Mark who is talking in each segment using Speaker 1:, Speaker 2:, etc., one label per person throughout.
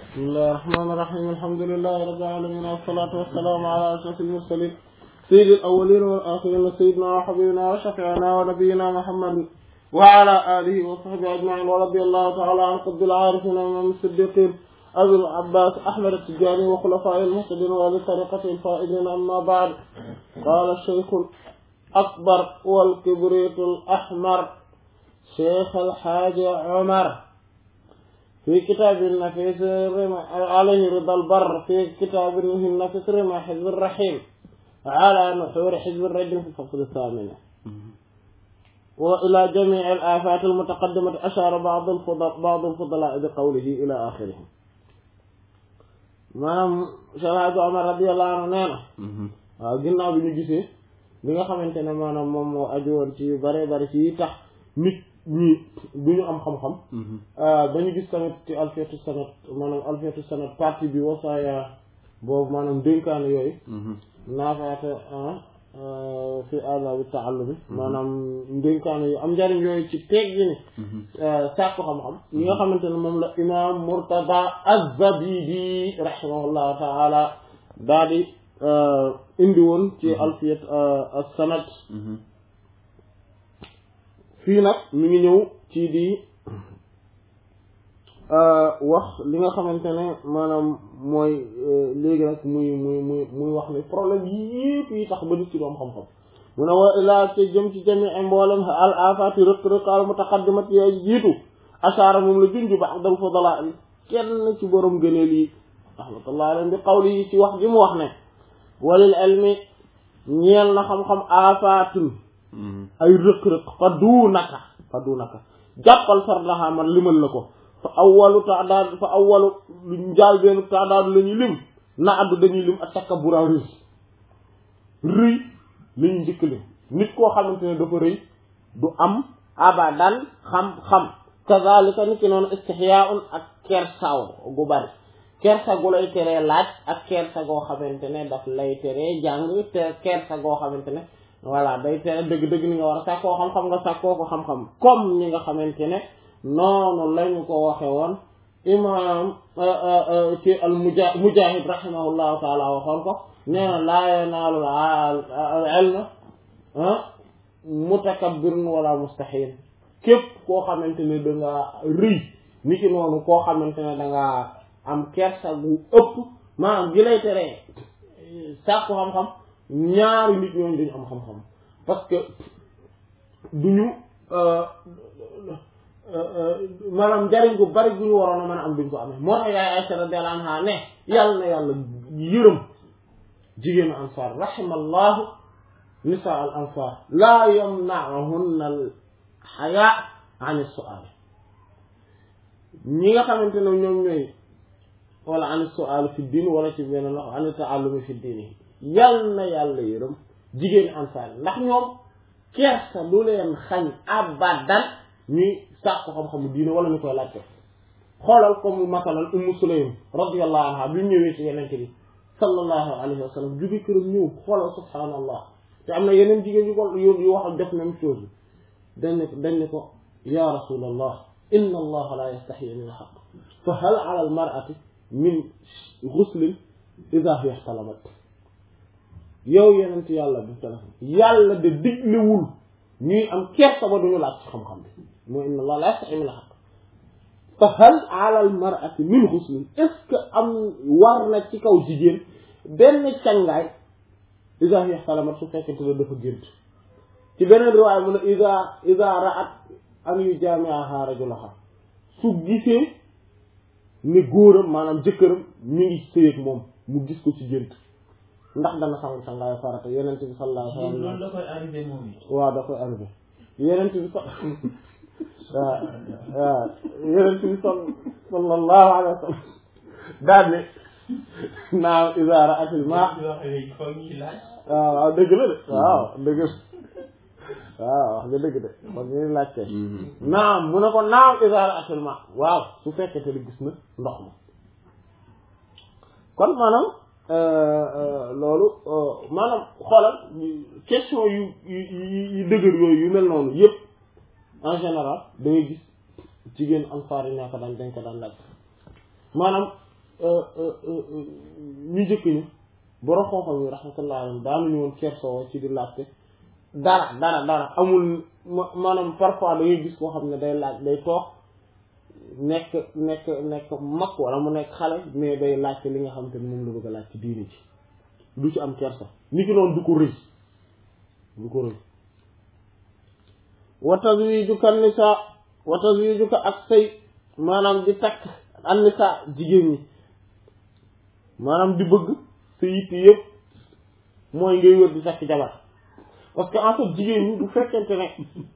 Speaker 1: بسم الله الرحمن الرحيم الحمد لله رب العالمين والصلاة والسلام على أشرف المرسلين سيد الأولين والآخرين سيدنا وحبيبنا وشفيعنا ونبينا محمد وعلى آله وصحبه أجمعين ورضي الله تعالى عن قطب العارفين وإمام الصديقين أبي العباس أحمد التجاني وخلفائه المهتدين وأبي طريقته الفائزين. أما بعد، قال الشيخ الأكبر والكبريت الأحمر شيخ الحاج عمر في كتاب النفيس عليه رضا البر في كتاب النفيس رمى حزب الرحيم على نحور حزب الرجل في الفصل الثامن. وإلى جميع الآفات المتقدمة أشار بعض الفضلاء بقوله إلى آخره. maanaam Cheikh Omar radiyallahu anhu nee na waaw ginnaaw bi ñu gisee li nga xamante ne maanaam moom moo aju woon ci yu bare bare ci yi tax nit ñi du ñu am xam-xam dañu gis tamit ci alfiyatu sanad maanaam alfiyatu sanad partie bi wasaaya boobu maanaam dénkaane yooyu naafaate fi adabi taallumi maanaam dénkaane yu am njariñ yooyu ci teeg yi ni sàkku xam-xam yi nga xamante ne moom la imam Murtada Az-Zabidi rahimahullahu taala daa di indi woon ci alfiyat as-sanad. fii nag mi ngi ñëw ci di wax li nga xamante ne maanaam mooy léegi nag muy wax ne problème yépp yi tax ba nit ci doom xam-xam mu ne wa ilaa te jëm ci jami mboolem al afati rëq-rëq al mutaqaddimat yooyu jiitu ashaara moom la junj ba dal fadala kenn ci borom gëneel yi rahmatullah alayhi bi qawli yi ci wax gi mu wax ne walil ilmi ñeel na xam-xam afatun ay rëq-rëq fa duunaka jàppal fardaha man limal la ko fa awwalu lu njaal beenu taadaadu la ñuy lim na addu dañuy lim ak takabura rëy la ñuy njëkk lim nit koo xamante ne dafa rëy du am abadan xam-xam kazalika ni ki noonu istihyaa'un ak kersaaw gu bari kersa gu lay teree laaj ak kersa goo xamante ne daf lay teree jàng te kersa goo xamante ne voilà day tere dëgg-dëgg ni nga war a sàkkoo xam-xam nga sàkkoo ko xam-xam comme ni nga xamante ne noonu lañu ko waxe woon imam ci al mujahid rahimahullahu taala waxoon ko nee na laa yanaalu ilma mutakabbirun wala mustahil képp koo xamante ne dangaa rëy ni ki noonu koo xamante ne dangaa am kersa gu ëpp maanaam gi lay teree sàkku xam-xam ñaari nit ñooñu duñu am xam-xam parce que duñu maanaam njariñ gu bari gu ñu waroon a mën a am duñ ko amee moo tax yaay Aysa radiyallahu anha ne yàlla na yàlla yërëm jigéenu ansaar rahimallahu nisaa al ansaar laa yamna'uhunna al hayaa an as-su'aal ñi nga xamante ne ñoom ñooy wala an as-su'aal fi diin wala ci benn loxo an ta'allumi fi diin yàlla na yàlla yërëm jigéenu ansaar ndax ñoom kersa du leen xañ abadan ñuy sàkku xam-xamu diine wala ñu koy laajte xoolal comme masalan Ummu Sulaym radiyallahu anha bi mu ñëwee ci yenente bi sallallahu alayhi wa sallam jóge këram ñëw xoolal subhaanallah te am na yeneen jigéen yu ko yu wax def même chose dañ ne ko ya rasulallah inna allaha la yastahyi min al-haqq fa hal ala al-mar'ati min ghuslin idha hiya ihtalamat yow yenent yàlla bi téléphone yàlla de diglewul ñuy am kersa ba duñu laaj ci xam-xam bi mooy inna allah la yastahyi min al-haqq fa hal ala al-mar'ati min ghuslin est-ce que am war na ci kaw jigéen benn cangaay idha hiya ihtalamat su fekkente ne dafa gént ci beneen riwaaya mu ne idha ra'at an yujami'aha rajulaha su gisee ne góoram maanaam jëkkëram mi ngi sëyeeg moom mu gis ko ci gént ndax dana sangu sangaay farata yenent bi sallallahu alayhi wa sallam
Speaker 2: loolu da koy arrivé moom it
Speaker 1: waaw da koy arrivé yenent bi waaw yenent bi sallallahu alayhi wa sallam daal ne naaw iza ra'atil ma waaw dëgg la de waaw dëgg waaw wax nga dëgg de kon ñuy laajte naam mu ne ko naaw iza ra'atil ma waaw su fekkee te li gis na ndox ma kon maanaam loolu maanaam xoolal question yu dëgër yooyu yu mel noonu yëpp en général da ngay gis jigéen ansaar yi dañ ko daan laaj maanaam ñu jëkk ñu borom xam-xam yi rahmatullah alayhim daanuñu woon kersoo ci di laajte dara amul maanaam parfois da ngay gis koo xam ne day laaj day toog nekk mag wala mu nekk xale mais day laajte li nga xam te ne moom la bëgg a laaj ci diini ci du ci am kersa ni ki noonu du ko rëy wa tazwijuka ak say maanaam di takk an nisa jigéen ñi maanaam di bëgg sa yitt yëpp mooy ngay wër di takk jabar parce que en fait jigéen ñi du fekkente ne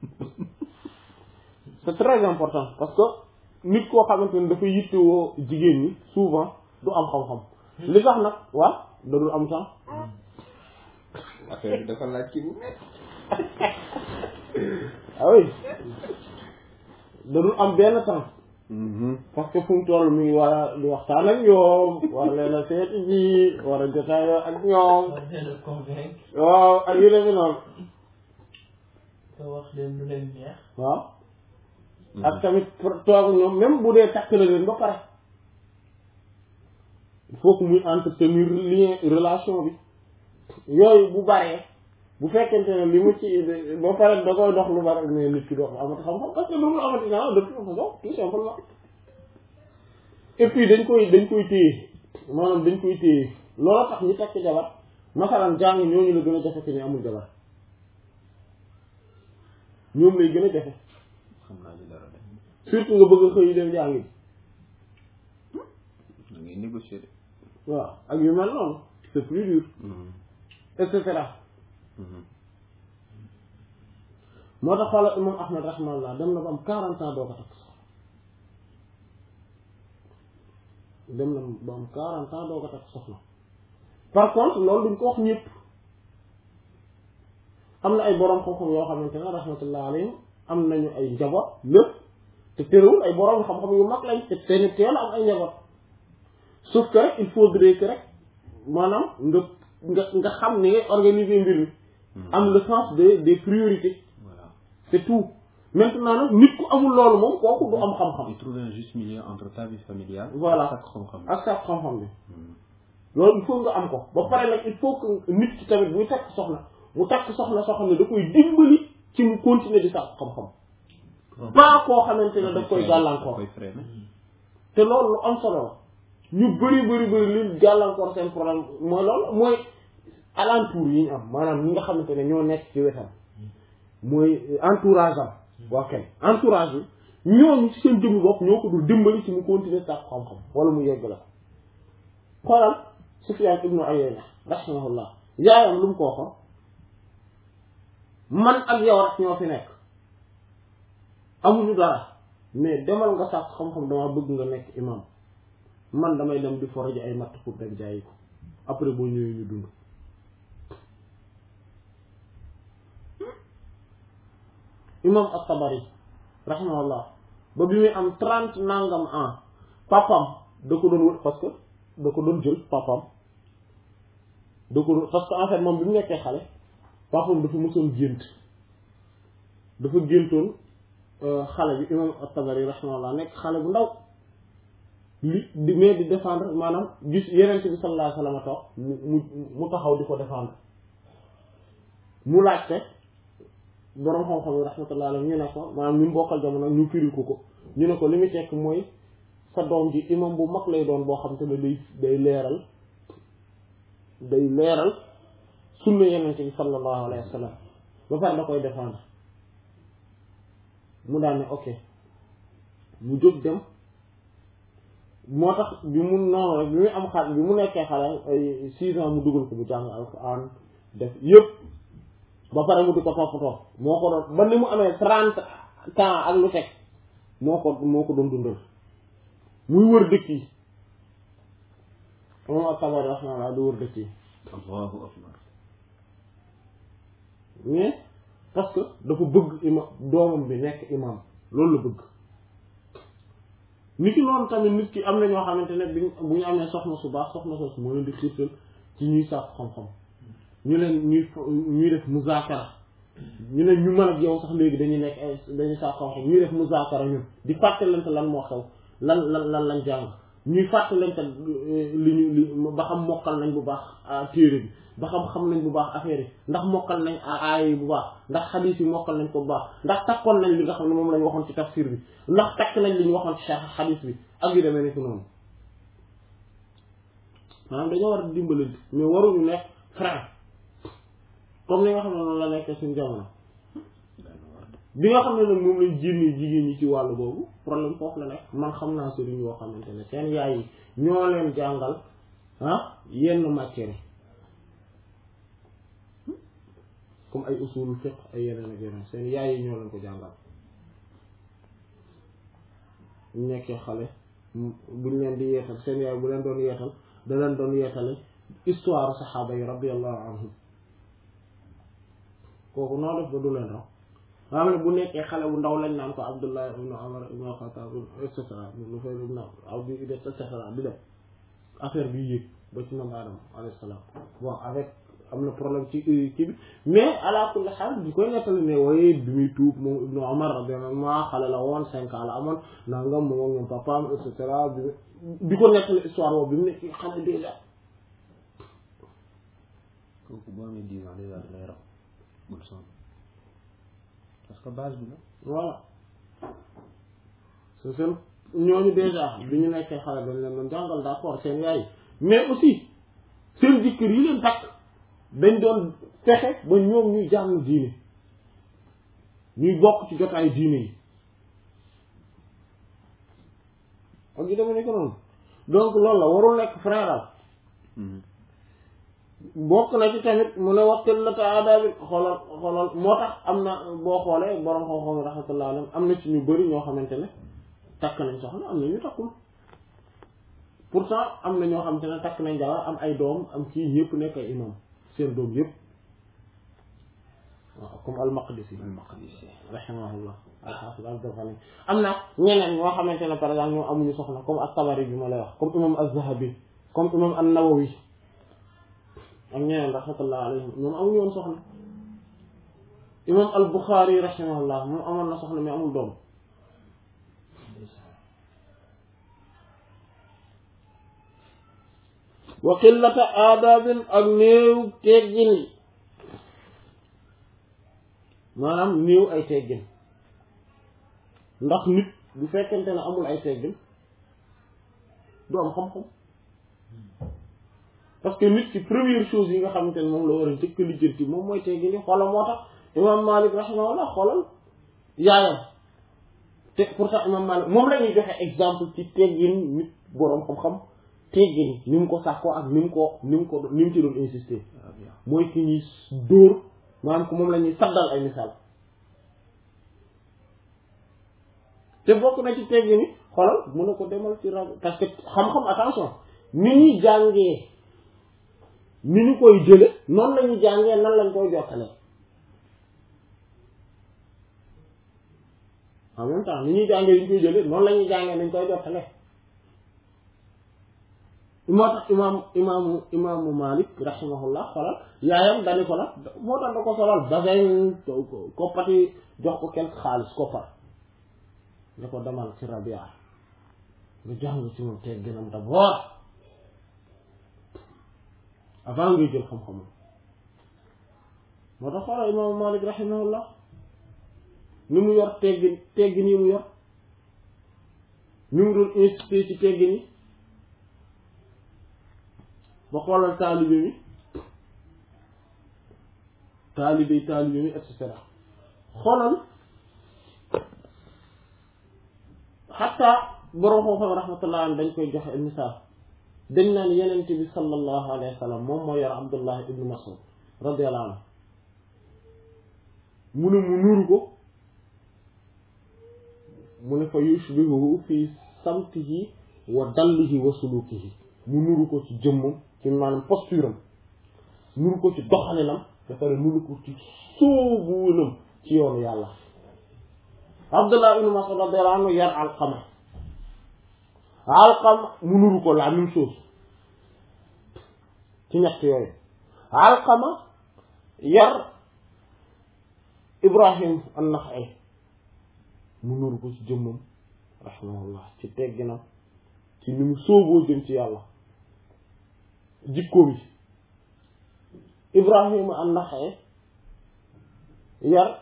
Speaker 1: c'est très important parce que nit koo xamante ne dafa yittewoo jigéen ñi souvent du am xam-xam li tax nag waaw da dul am temps
Speaker 2: affaire bi dafa laaj ci bu
Speaker 1: ah oui da dul am benn temps parce que fu mu toll mi ngi war a di waxtaan ak ñoom war leen a seeti ji war a jotaayoo ak ñoom waaw ak yu demee noonu
Speaker 3: te wax leen lu leen neex
Speaker 1: waaw ak tamit toog ñoom même bu dee takk na leen ba pare il faut que muy entretenir lien relation bi yooyu bu baree bu fekkente ne li mu ci ba pare da koy dox lu bari mais nit ki dox amati xam-xam parce que lu mu amati naa de toute façon tout simplement et puis dañ koy téye maanaam dañ koy téye loolu tax ñu takk jabar masalan jàng ñooñu la gën a jafe que ñu amul jabar ñoom lay gën a jafe
Speaker 2: xam naa ci dara de
Speaker 1: surtout nga bëgg a xëy dem jàng bi
Speaker 2: da ngay négocier de
Speaker 1: waaw ak yu mel noonu c'est plus dur et cetera moo tax xoolal imam Ahmad rahimahullah dem na ba am 40 ans doo ko takk soxna dem na ba am 40 ans doo ko takk soxna par contre loolu duñ ko wax ñëpp am na ay boroom xam-xam yoo xamante ne rahmatullah alayhim am nañu ay njaboot lépp te terewul ay boroom xam-xam yu mag lañ te seeni teel am ay njaboot sauf que rek il faudrait que rek maanaam nga xam ni ngay organiser mbir mi am le sens des priorités
Speaker 2: voilà
Speaker 1: c'est tout maintenant nag nit ku amul loolu moom kooku du am xam-xam
Speaker 2: il trouve un juste milieu entre ta vie familiale
Speaker 1: voilà
Speaker 2: ak xam-xam
Speaker 1: ak sa xam-xam bi loolu il faut nga am ko ba pare nag il faut que nit ki tamit buy takk soxna mu takk soxna soo xam ne da koy dimbali ci mu continuer di sa xam-xam pas koo xamante ne daf koy gàllankoor te loolu lu am solo la ñu bëri li gàllankoor seen problème mooy loolu mooy alentour yi ñu am maanaam ñi nga xamante ne ñoo nekk ci wetam mooy entourage am waa kenn entourage bi ñooñu ci seen jëmmi bopp ñoo ko dul dimbali ci mu continuer sa xam-xam wala mu yegg la xoolal Sufyaan ibnu Uyayna rahimahullah yaayam lu mu koo xam man ak yow rek ñoo fi nekk amuñu dara mais demal nga sàkk xam-xam dama bëgg nga nekk imam man damay dem di forage ay matt pour dem jaayi ko après boo ñëwee ñu dund imam at-Tabari rahimahullah ba bi muy am 30 nangam an papam da ko doon wër parce que da ko doon jël papam da ko doon parce que en fait moom bi mu nekkee xale papam dafa mësoon gént dafa géntoon xale bi imam at-Tabari rahimahullah nekk xale bu ndaw li di mais di défendre maanaam gis yeneen bi sallallahu alayhi wasallam toog mu taxaw di ko défendre mu laajte boroom xam-xam yi rahmatullah alayhi ñu ne ko maanaam ñu mbokkal jamono ñu firi ko ñu ne ko li mu tekk mooy sa doom ji imam bu mag lay doon boo xam te ne day leeral sunna yeneen bi sallallahu alayhi wasallam ba pare da koy défendre mu daal ne ok mu jóg dem moo tax bi mu noonu rek bi muy am xale bi mu nekkee xale ay 6 ans mu dugal ko bu jàng alxuraan def yëpp ba pare mu di ko toppatoo moo ko doon ba ni mu amee 30 ans ak lu teg moo ko doon dundal muy wër dëkk yi moom ak Tabari wax naa la du wër dëkk yi
Speaker 2: Allahu akbar
Speaker 1: mais parce que dafa bëgg imam doomam bi nekk imam loolu la bëgg nit ki noonu tamit nit ki am na ñoo xamante ne bu ñu amee soxna su baax soxna soosu moo leen di xiirtal ci ñuy sàkk xam-xam ñu leen ñuy def muzaakara ñu ne ñu mën ak yow sax léegi dañuy nekk ay dañuy sàkk xam-xam ñuy def muzaakara ñun di fàttalante lan moo xew lan lañ jàng ñuy fàttalante li ba xam mokkal nañ bu baax téere bi ba xam nañ bu baax affaire yi ndax mokkal nañ aaya yi bu baax ndax xadiis yi mokkal nañ ko bu baax ndax takkoon nañ li nga xam ne moom lañ waxoon ci tafsir bi ndax takk nañ li ñu waxoon ci xadiis bi ak yu demee nekk noonu maanaam dañoo war a dimbali mais waruñu nekk frein comme ni nga xam ne noonu la nekk suñu jamono bi nga xam ne nag moom lañ jénnee jigéen ñi ci wàllu boobu problème foofu la nekk man xam naa sëriñ yoo xamante ne seen yaay yi ñoo leen jàngal yenn matières yi comme ay usul fiqh ay yeneen ak yeneen seen yaay yi ñoo leen ko jàngal ñu nekkee xale buñ leen di yeetal seen yaay bu leen doon yeetal da leen doon yeetale histoire saxaaba yi radiyallahu anhum kooku noo def ba du leen raw xam ne bu nekkee xale bu ndaw lañ naan ko Abdullah ibn Umar ibn Khattab et cetera lu fay lu naaw Abdi et cetera di dem affaire bi yéeg ba ci Imam Adam alayhi salaam bon avec am na problème ci kii bi mais ala kulli haal di koy nettali ne waaye bi muy tuub moom Ibn Umar radiyallahu anhu xale la woon 5 ans la amoon nangam moom ak ñoom papaam et cetera di ko nettali histoire boobu bi mu nekk xale déjà
Speaker 2: kooku boo amee 10 ans déjà lay raw bul sonn parce que base bi la
Speaker 1: voilà c'est seen ñooñu déjà bi ñu nekkee xale dañ leen doon jàngal d'accord seen yaay mais aussi seen jëkkër yi leen takk dañ doon fexe ba ñoom ñuy jàng diine ñuy bokk ci jotaayu diine yi ak yi dama nekk noonu donc loolu la warul nekk frère bokk na ci tamit mu ne waxtal la taada bi xoolal moo tax am na boo xoolee borom xam-xam rahmatullah alayhi am na ci ñu bari ñoo xamante ne takk nañ soxna am na ñu takkul pourtant am na ñoo xamante ne takk nañ jabar am ay doom am kii ñëpp nekk ay imam seen doom yëpp waaw comme al-Maqdisi rahimahullah al-Hafiz al-Zaghali am na ñeneen ñoo xamante ne par exemple ñoom amuñu soxna comme at-Tabari bi ma lay wax comme imam az-Zahabi comme imam an-Nawawi ak ñeneen rahmatullah alayhim ñoom amuñu woon soxna imam al-Bukhari rahimahullah moom amoon na soxna mais amul doom wa qillata aadaabin ak néew teggin yi maanaam néew ay teggin ndax nit bu fekkente ne amul ay teggin du am xam-xam parce que nit ci première chose yi nga xamante ne moom la war a njëkk lijjanti moom mooy teggin yi xoolal moo tax imam Malik rahimahullah xoolal yaayam te pourtant imam Malik moom la ñuy joxe exemple ci teggin nit boroom xam-xam teggin ni mu ko sàkkoo ak ni mu ci doon insister mooy ki ñuy dóor maanaam ko moom la ñuy saddal ay misaal te bokk na ci teggin yi xoolal mën na ko demal ci rajo parce que xam-xam attention ni ñuy jàngee ni ñu koy jële noonu la ñuy jàngee nan lañ koy jottale en même temps ni ñuy jàngee ni ñu koy jële noonu la ñuy jàngee nañ koy jottale moo tax imaamu Malik rahimahullah xoolal yaayam dani ko la moo tax da ko solal basin koppati jox ko quelque xaalis koppar ne ko demal ci Rabia nga jàng ci moom tegginam d'abord avant ngay jël xam-xam moo tax xoolal imaamu Malik rahimahullah ni mu yor teggin yi mu yor ni mu doon insisté ci teggin yi ba xoolal taalibe mi et cetera xoolal xataa borom xam-xam rahmatullah dañ koy joxe misaal dañ naan yenente bi sallallahu alayhi wa sallam moom moo yor Abdullah ibn Mas'ud radiyallahu anhu mu ne mu nuuru ko mu ne fa yushbihuhu fi samtihi wa dallihi wa sulukihi mu nuru ko ci jëmmam ci maanaam posture am nuru ko ci doxalinam ba pare nuru ko ci sóobuwinam ci yoonu yàlla Abdullah ibn Mas'ud radiyallahu anhu yar Alqama mu nuru ko la même chose ci ñett yooyu Alqama yar Ibrahim an-Nakha'i mu nuru ko ci jëmmam rahimahullah ci tegginam ci ni mu sóoboo jëm ci yàlla jikkoom yi Ibrahima an-Naxa'i yar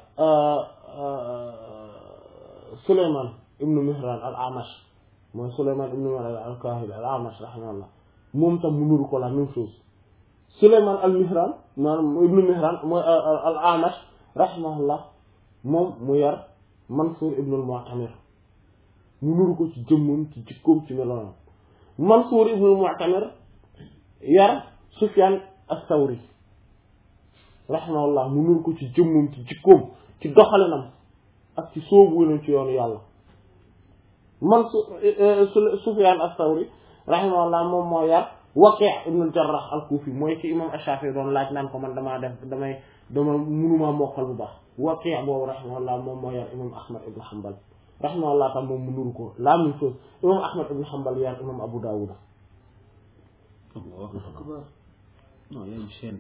Speaker 1: Souleymane ibnu Mihran al-Amash mooy Souleymane ibnu Mihran al-Kahili al-Amash rahimahullah moom tam mu nuru ko la même chose Souleymane al-Mihran maanaam ibnu Mihran mooy al-Amash rahimahullah moom mu yar Mansour ibnu al-Mu'tamir mu nuru ko ci jëmmam ci jikkoom ci meloonam Mansour ibnu al-Mu'tamir yar Sufyan as-Sawri rahimahullah mu nuru ko ci jëmmam ci jikkoom ci doxalinam ak ci soobu ci yoonu yàlla Mansour Sufyan as-Sawri rahimahullah moom moo yar Waki' ibn al-Jarrah al-Kufi mooy ki imam Ash-Shafi'i doon laaj naan ko man dama mënumaa mokkal bu baax Waki' boobu rahimahullah moom moo yar imam Ahmad ibn Hanbal rahimahullah tam moom mu nuru ko la même chose imam Ahmad ibn Hanbal yar imam Abu Dawud
Speaker 2: Allahu akbar non yaa ngi seen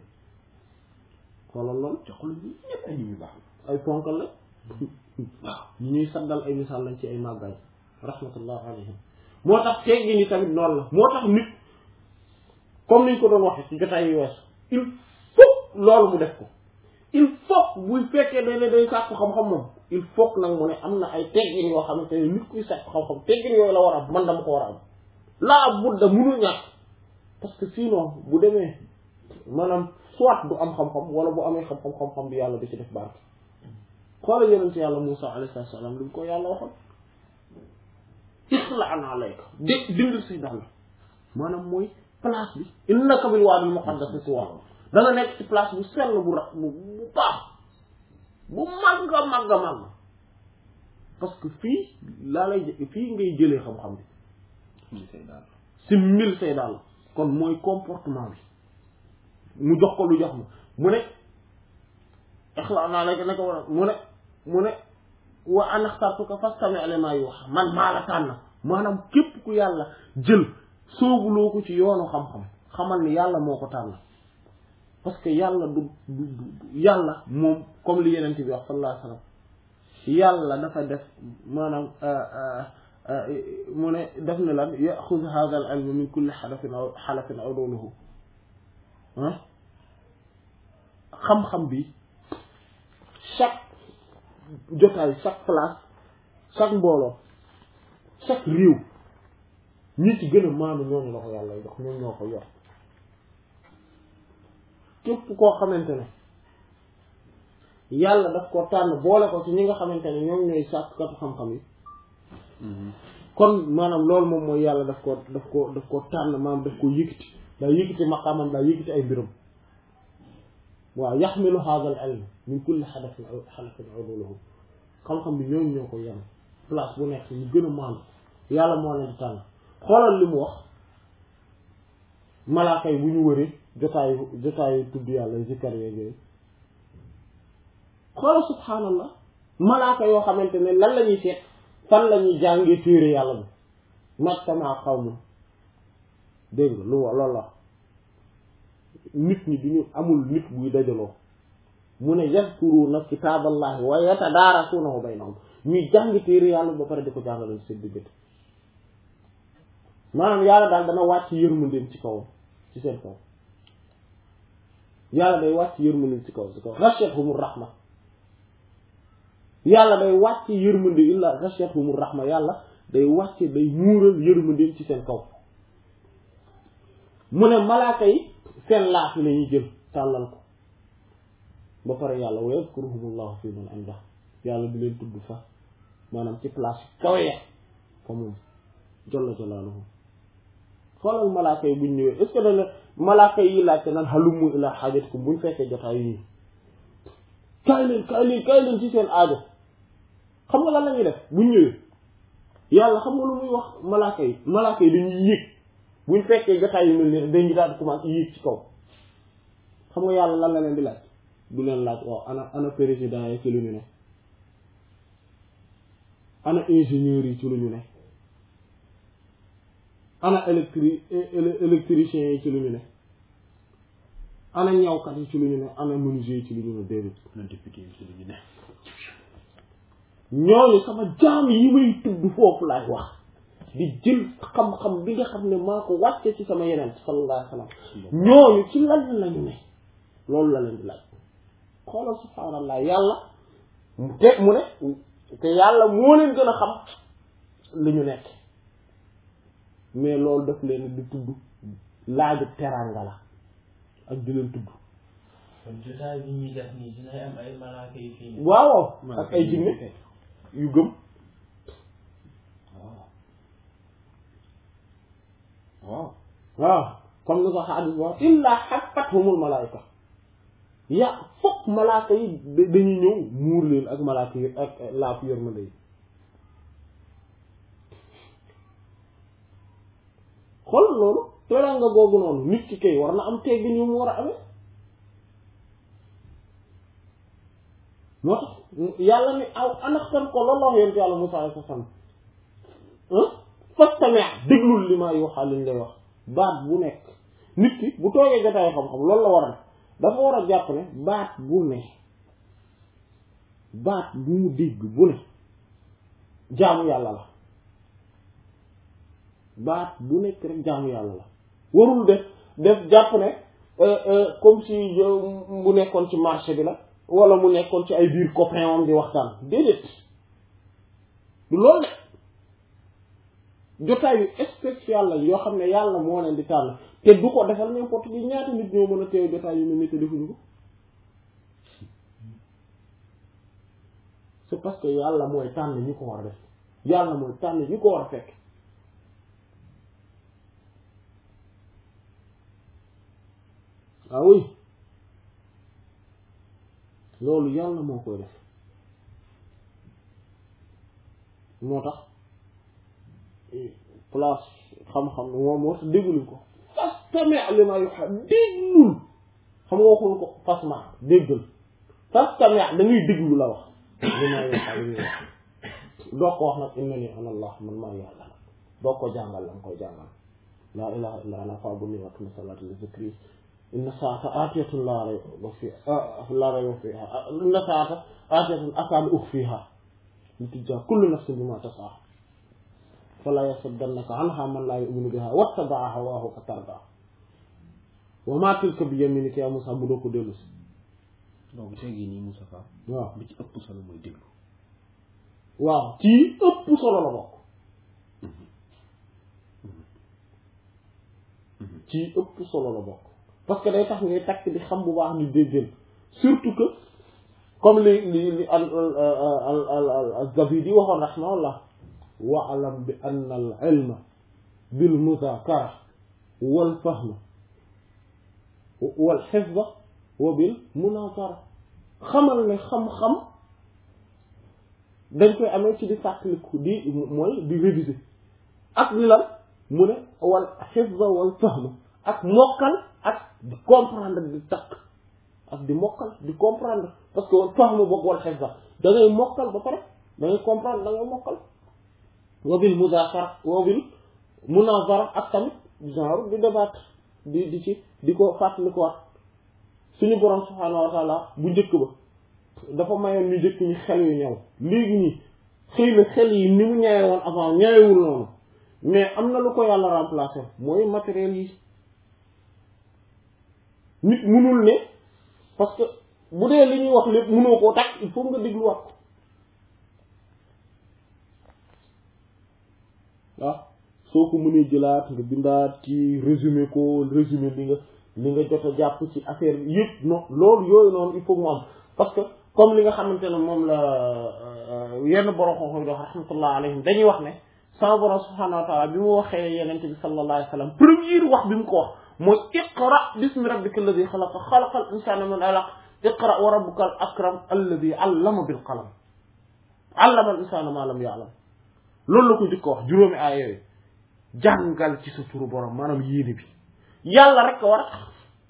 Speaker 1: xoolal lool
Speaker 2: joxul ñëpp ay nit ñu baax
Speaker 1: ay ponkal la
Speaker 2: waaw
Speaker 1: ñu ñuy saddal ay misaal lañ ci ay màggaay rahmatullah alayhim moo tax teggi ni tamit noonu la moo tax nit comme niñ ko doon waxe ci jotaay yu wees il faut loolu mu def ko il faut buy fekkee day sàkku xam-xam moom il faut nag mu ne am na ay teggin yoo xamante ne nit kuy sàkku xam-xam teggin yooyu la war a am man dama ko war a am laa budda munul ñàkk parce que sinon bu demee maanaam soit du am xam-xam wala bu amee xam-xam bi yàlla da ci def barke xoola yonent yàlla Musaa alayhi salaam li mu ko yàlla waxoon ixla'na alayka dindil say dàll maanaam mooy place bi innaka bil waadil muqaddasi tuwa da nga nekk ci place bu sell bu baax bu màgg parce que fii fii ngay jëlee xam-xam bi si mil say dàll kon mooy comportement bi mu jox ko lu jox ma mu ne ixla'na alayka naka war mu ne wa ana xtartuka fastami' limaa yuuhaa man maa la tànn maanaam képp ku yàlla jël soobuloo ko ci yoonu xam-xam xamal ni yàlla moo ko tànn parce que yàlla du yàlla moom comme li yeneen bi wax sallallahu alayhi wa sallam yàlla dafa def maanaam mu ne def ne lan yaxudu haadha al ilma min kulli xalafin uduluhu xam-xam bi chaque jotaay chaque place chaque mbooloo chaque réew ñi ci gën a maanu ñooñu la ko yàlla jox ñoom ñoo ko yor képp koo xamante ne yàlla daf ko tànn boole ko ci ñi nga xamante ne ñoom ñooy sàkkatu xam-xam yi kon maanaam loolu moom mooy yàlla daf ko tànn maanaam daf ko yëkkati daa yëkkati maqaamam daa yëkkati ay mbiram waaw yaxmilu haadal ilm min kulli xalafin uduluhu xam-xam bi ñooñu ñoo ko yem place bu nekk ñu gën a maandu yàlla moo leen di tànn xoolal li mu wax malaaka yi bu ñu wëree jotaayu tudd yàlla zikkar yooyu xoolal subhaanallah malaaka yoo xamante ne lan la ñuy seet fan la ñuy jàngee téere yàlla bi majtama qawmun dégg nga lu wax loolu la nit ñi duñu amul nit buy dajaloo mu ne yazkuruna kitaaballahi wa yatadaarasuunahu baynahum ñuy jàng téere yàlla ba pare di ko jàngale seen diggante maanaam yàlla daal dana wàcc yërmandeem ci kawam ci seen kaw yàlla day wàcc yërmandeem ci kaw ghashiyatuhumur rahma yàlla day wàcc yërmande illa ghashiyatuhumur rahma yàlla day wàcc day muural yërmandeem ci seen kaw mu ne malaaka yi seen laaf yi la ñuy jël tàllal ko ba pare yàlla wa yazkuruhumullahu fi man inda yàlla di leen tudd fa maanaam ci place yi kawee fa moom jalla jalaaluhu xoolal malaaka yi buñ ñëwee est-ce que dana malaaka yi laajte naan halummu ila haajatikum buñ fekkee jotaay yi kaay leen ci seen aajo xam nga lan la ñuy def buñ ñëwee yàlla xam nga lu muy wax malaaka yi dañuy yéeg buñ fekkee jotaay yu mel ni dañuy daal di commencé yéeg ci kaw xam nga yàlla lan la leen di laaj du leen laaj waaw ana président yi ci lu ñu ne ana ingénieurs yi ci lu ñu ne ana électriciens yi ci lu ñu ne ana ñawkat yi ci lu ñu ne ana menuisier yi ci lu ñu ne déedéet
Speaker 2: ana député yi ci lu ñu ne
Speaker 1: ñooñu sama jaam yi may tudd foofu laay wax di jël xam-xam bi nga xam ne maa ko wàcce ci sama yeneen sallallahu alayhi wa sallam ñooñu ci lan lañu ne loolu la leen di laaj xoolal subhaanallah yàlla te mu ne te yàlla moo leen gën a xam li ñu nekk mais loolu daf leen di tudd laaju teranga la ak di leen tudd
Speaker 3: kon jotaay bi ñuy def nii dina am ay malaaka yi fii
Speaker 1: waaw ak ay jinne yu gëm waaw comme ni ko xaadis wax illaa xafathumul malaayika fokk malaaka yi dañuy ñëw muur leen ak malaaka yi ak laafu yërmande yi xool loolu teranga googu noonu nit ki kay war na am teggin yu mu war a amee moo tax yàlla ni aw anaxtan ko loolu wax yonent yàlla Musaa alayhi salaam fastami' déglul li maa yuuhaa liñ lay wax baat bu nekk nit ki bu toogee jotaay xam-xam loolu la war a dafa war a jàpp ne baat bu mu dégg bu ne jaamu yàlla la baat bu nekk rek jaamu yàlla la warul def jàpp ne comme si bu nekkoon ci marché bi la wala mu nekkoon ci ay biir copain am di waxtaan déedéet du loolu de jotaay yu spécial la yoo xam ne yàlla moo leen di tànn te du ko defal n'importe qui ñaata nit ñoo mën a teew jotaay yu ne te defuñu ko c'est parce que yàlla mooy tànn ñu ko war a def yàlla mooy tànn ñu ko war a fekk ah oui loolu yàlla moo koy def moo tax place xam-xam moom moo tax dégluñ ko fastami' limaa yuuhaa déglul xam nga waxul ko fasma déggal fastami' da ngay déglu la wax limaa yuuhaa li ñuy wax doo ko wax nag innanii ana Allah man maa yàlla nag doo ko jàngal la nga koy jàngal laa ilaaha illa ana fa'budnii wa aqimi salaata li zikrii inna saa'ata aatiyatun laa rayba fiihaa inna saa'ata aatiyatun akaadu ukhfiihaa litujzaa kullu nafsin bimaa tas'aa falaa yasuddannaka anhaa man laa yu'minu bihaa wattaba'a hawaahu fatardaa wa maa tilka bi yamiinika yaa Muusaa bu doo ko dellu si
Speaker 2: donc léegi nii Moussa Fall.
Speaker 1: waaw
Speaker 2: bi ci ëpp solo mooy déglu.
Speaker 1: waaw ci ëpp solo la bokk ci ëpp solo la bokk parce que day tax ngay takk di xam bu baax ni déggal surtout que comme li al-Zabidi waxoon rahimahullah wa'lam bi anna al-ilma bil muzaakara wal fahma wal hifza wa bil munaazara xamal ne xam-xam dañ koy amee ci di fàttaliku di mooy di réviser ak li lan mu ne wal hifza wal fahma ak mokkal ak di comprendre di takk ak di mokkal di comprendre parce que wal fahma boog wal hifza da ngay mokkal ba pare da ngay comprendre da ngay mokkal wa bil muzaakara wa bil munaazara ak tamit genre di débattre di ci di ko fàttaliku waat suñu borom subhaanahu wa taala bu njëkk ba dafa mayoon ñu njëkk ñi xel yu ñëw léegi nii xëy na xel yi ni mu ñëwee woon avant ñëwewul noonu mais am na lu ko yàlla remplacer mooy matériel yi nit munul ne parce que bu dee li ñuy wax lépp munoo koo takk il faut nga dégluwaat ko waaw soo ko mënee jëlaat nga bindaat ci résumé ko résumé li nga jot a jàpp ci affaire bi yëpp non loolu yooyu noonu il faut mu am parce que comme li nga xamante ne moom la yenn borom xam-xam dox rahmatullah alayhim dañuy wax ne sama borom subhanahu wa taala bi mu waxee yenente bi sallallahu alayhi wa sallam première wax bi mu ko wax mooy iqra bismi rabbika alladi xalaqa xalaqal insana min alaq iqra wa rabbuka al akram alladi allama bil qalam allama al insana ma lam ya'lam loolu la ko jëkk wax juróomi aaya yooyu jàngal ci sa turu borom maanaam yéene bi yàlla rek war a tax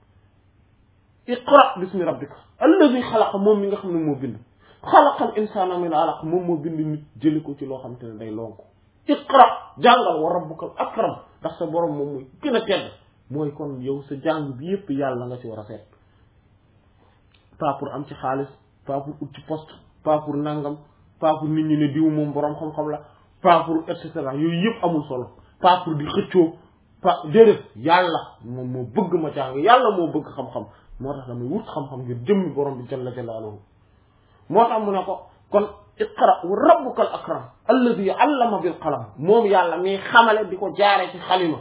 Speaker 1: iqra bismi rabbika alladi xalaqa moom mi nga xam ne moo bind xalaqal insana min alaq moom moo bind nit jëli ko ci loo xam te ne day lonk iqra jàngal wa rabbukal akram ndax sa borom moom mooy gën a tedd mooy kon yow sa jàng bi yépp yàlla nga ci war a seet pas pour am ci xaalis pas pour ut ci poste pas pour nangam pas pour nit ñi ne diw moom borom xam-xam la pas pour et cetera yooyu yëpp amul solo pas pour di xëccoo pas déedéet yàlla moom moo bëgg ma jàng yàlla moo bëgg xam-xam moo tax damay wut xam-xam ngir jëmmi borom bi jalla jalaaluhu moo tax mu ne ko kon iqra wa rabbukal akram alladi allama bil qalam moom yàlla mi xamale di ko jaare ci xalima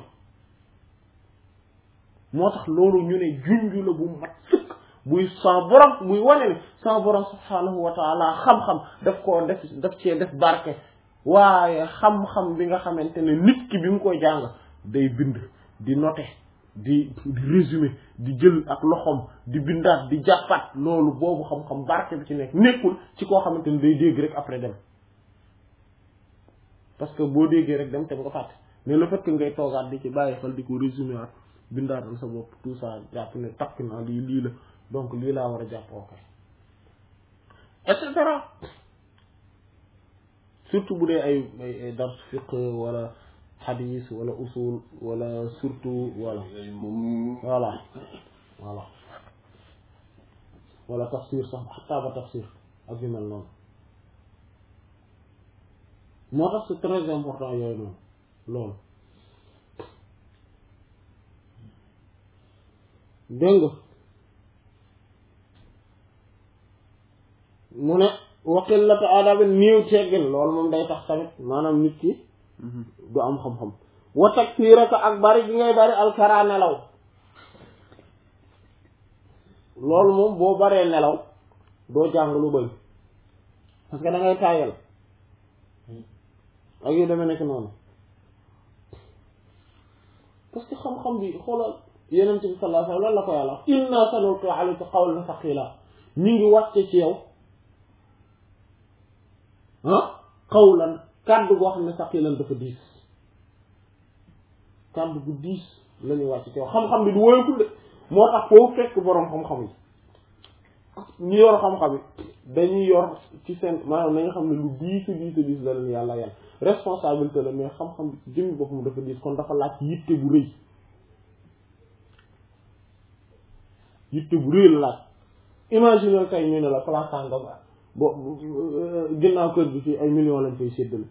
Speaker 1: moo tax loolu ñu ne junju la bu mat sëkk buy sa borom muy wane ne sa borom subhaanahu wa taala xam-xam daf cee def barke waaye xam-xam bi nga xamante ne nit ki bi mu koy jàng day bind di noter di résumer di jël ak loxoom di bindaat di jàppaat loolu boobu xam-xam barke bi ci nekk nekkul ci koo xamante ne day dégg rek après dem parce que boo déggee rek dem te nga fàtte mais le fait que ngay toogaat di ci bàyyi xel di ko résumer waat bindaatal sa bopp tout ça jàpp ne takk na lii la donc lii laa war a jàpp ok et cetera surtout bu dee ay dars fiqh wala xadis wala usul wala surtout voilà wala tafsir sax xataa ba tafsir ak yu mel noonu moo tax c'est très important yooyu noonu loolu dégg nga mu ne waqillatu adabi néew teggin loolu moom day tax tamit maanaam nit ki du am xam-xam wa takfiiraka ak bari gi ngay bari alkara nelaw loolu moom boo baree nelaw doo jàng lu bëri parce que da ngay taayal ak yu demee nekk noonu parce que xam-xam bi xoolal yeneen bi sallallahu alayhi wa sallam lan la ko yàlla inna sanulqi alayka qawlan thaqila ñu ngi wàcce ci yow qawlan kàddu goo xam ne saqilan dafa diis kàddu gu diis la ñuy wàcc ci yow xam-xam bi du woyokul de moo tax foofu fekk boroom xam-xam yi ñu yor xam-xam yi dañuy yor ci seen maanaam nañu xam ne lu diis la leen yàlla yàlla responsabilité la mais xam-xam bi ci jëmmi boppam dafa diis kon dafa laaj yitte bu rëy la laaj imagine kay ñu ne la place sàngam bo ginnaaw kër bi fii ay millions lañ koy séddale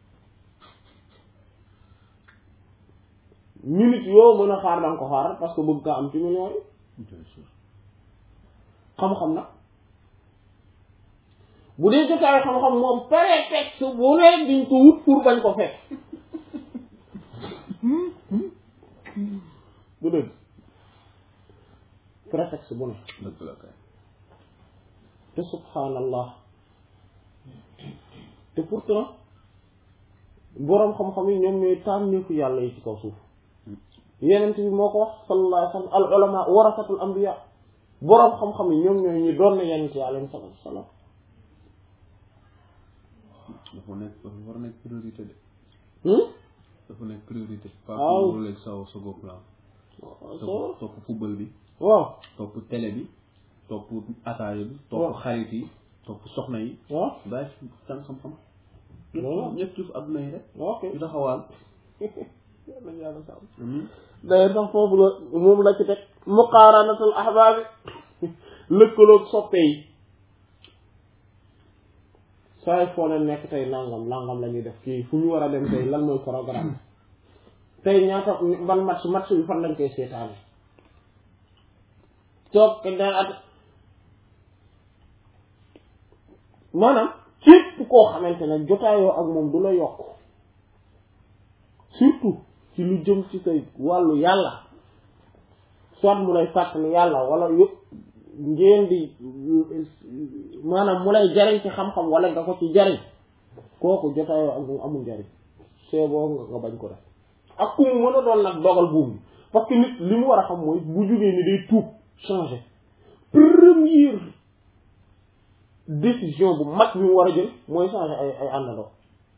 Speaker 1: minute yoo mën a xaar danga ko xaar parce que bëgg kaa am ci millions yi xam-xam nag bu dee jotaayu xam-xam moom prétexte bu ne diñ ko wut pour bañ ko fekk bu dëgg prétexte bu ne te subhaanallah te pourtant boroom xam-xam yi ñoom ñooy tànneefu yàlla yi ci kaw suuf yenent bi moo ko wax sallallahu alayhi wa sallam al ulama warasatul anbiya boroom xam-xam yi ñoom ñooy ñu doon yenent yi alayhi salaam
Speaker 2: dafa war a nekk priorité de dafa nekk priorité pas
Speaker 1: waaw
Speaker 2: pour léegi saw second plan topp football bi
Speaker 1: waaw
Speaker 2: topp télé bi topp ataaya bi topp xarit yi topp soxna yi
Speaker 1: waaw
Speaker 2: bàyyi tan xam-xam
Speaker 1: waaw
Speaker 2: ñëpp tuuf adduna yi rek
Speaker 1: ok
Speaker 2: ñu taxawaal
Speaker 1: lañu yàlla sàmm d'ailleurs sax foofu la moom la ci teg muqaaranatul ahbaabi lëkkaloog soppe yi saay foo leen nekk tey nangam la ñuy def kii fu ñu war a dem tey lan mooy programme tey ñaata ban match bi fan lañ koy seetaane toog ke daan at maanaam képp koo xamante ne jotaayoo ak moom du la yokk surtout ci lu jëm ci say wàllu yàlla soit mu lay fàttali yàlla wala yëpp ngeen di maanaam mu lay jariñ ci xam-xam wala nga ko ci jariñ kooku jotaayoo ak moom amul jariñ c'est bon nga bañ ko def ak ku mu mën a doon nag dogal buum bi parce que nit li mu war a xam mooy bu jógee ni day tuub changer première décision bu mag bi mu war a jël mooy changer ay àndandoo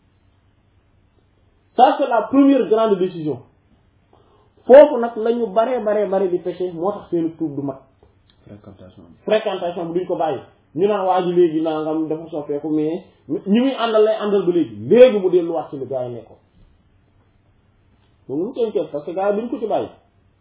Speaker 1: ça c'est la première grande décision foofu nag la ñu bare di péché moo tax seen tuub du mat fréquentation bi duñ ko bàyyi ñu naan waa ji léegi nangam dafa soppeeku mais ñi muy àndal lay àndal ba léegi mu delluwaat ci lu gars yi nekkoon moom mu tënkee parce que gars yi duñ ko ci bàyyi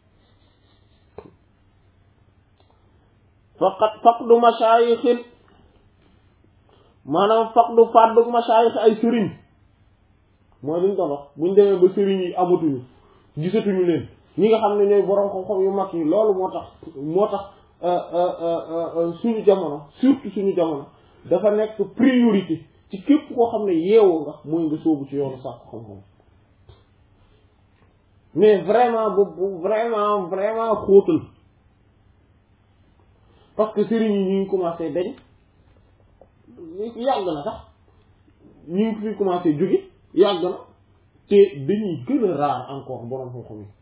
Speaker 1: faqdu mashayikhin maanaam faqdu fàdduk mashayikh ay sëriñ mooy liñ doon wax buñ demee ba sëriñ yi amatuñu gisatuñu leen ñi nga xam ne ñooy borom xam-xam yu mag yi loolu moo tax suñu jamono surtout suñu jamono dafa nekk priorité ci képp koo xam ne yeewoo nga mooy nga sóobu ci yoonu sàkku xam-xam mais vraiment boobu vraiment xóotal parce que sëriñ yi ñu ngi commencé dañ yàgg na sax ñu ngi fi commencé jóge yàgg na te dañuy gën a raar encore borom xam-xam yi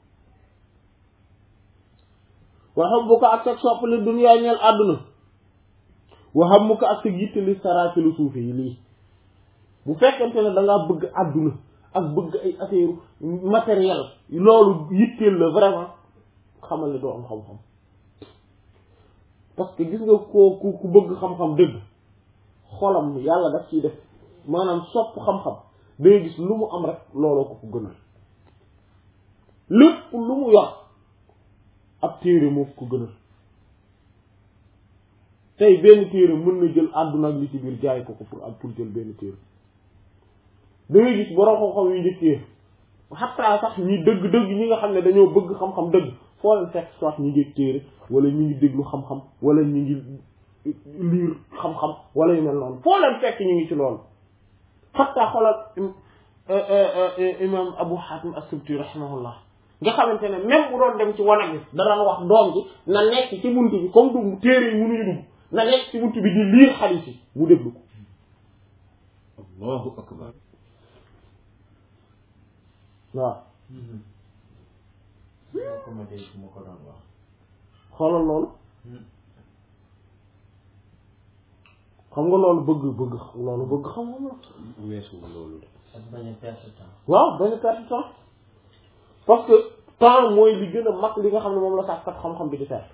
Speaker 1: waxam bu ko ak sag soppali duniyaa ñeel àdduna waxam mu ko ak sag yittali saraaki lu suufe yi lii bu fekkente ne dangaa bëgg àdduna ak bëgg ay affaire matériel loolu yitteel la vraiment xamal ne doo am xam-xam parce que gis nga ku bëgg xam-xam dëgg xolam yàlla daf ciy def maanaam sopp xam-xam day gis lu mu am rek looloo ko gënal lépp lu mu yor ab téere moo ko gënal tey benn téere mën na jël àdduna ak li ci biir jaay ko pour jël benn téere da ngay gis borom xam-xam yu njëkkee xataa sax ñi dëgg-dëgg ñi nga xam ne dañoo bëgg xam-xam dëgg foo leen fekk soit ñi ngi téere wala ñi ngi déglu xam-xam wala ñi ngi liir xam-xam wala yu mel noonu foo leen fekk ñu ngi ci loolu xataa xoolal imam Abu Hatim as-Subti rahimahullah nga xamante ne même bu doon dem ci wanag bi da daan wax doom ji na nekk ci buntu bi comme du téere yi mënuñu dugg na nekk ci buntu bi di liir xadiis yi mu déglu ko
Speaker 2: allahu akbar
Speaker 1: waaw
Speaker 3: moo ko doon wax
Speaker 1: xoolal loolu xam nga loolu bëgg xam-xam la
Speaker 2: weesu loolu de
Speaker 3: ak bañ a perte temps
Speaker 1: waaw bañ a perte temps parce que temps mooy li gën a mag li nga xam ne moom la sax kat xam-xam bi di perte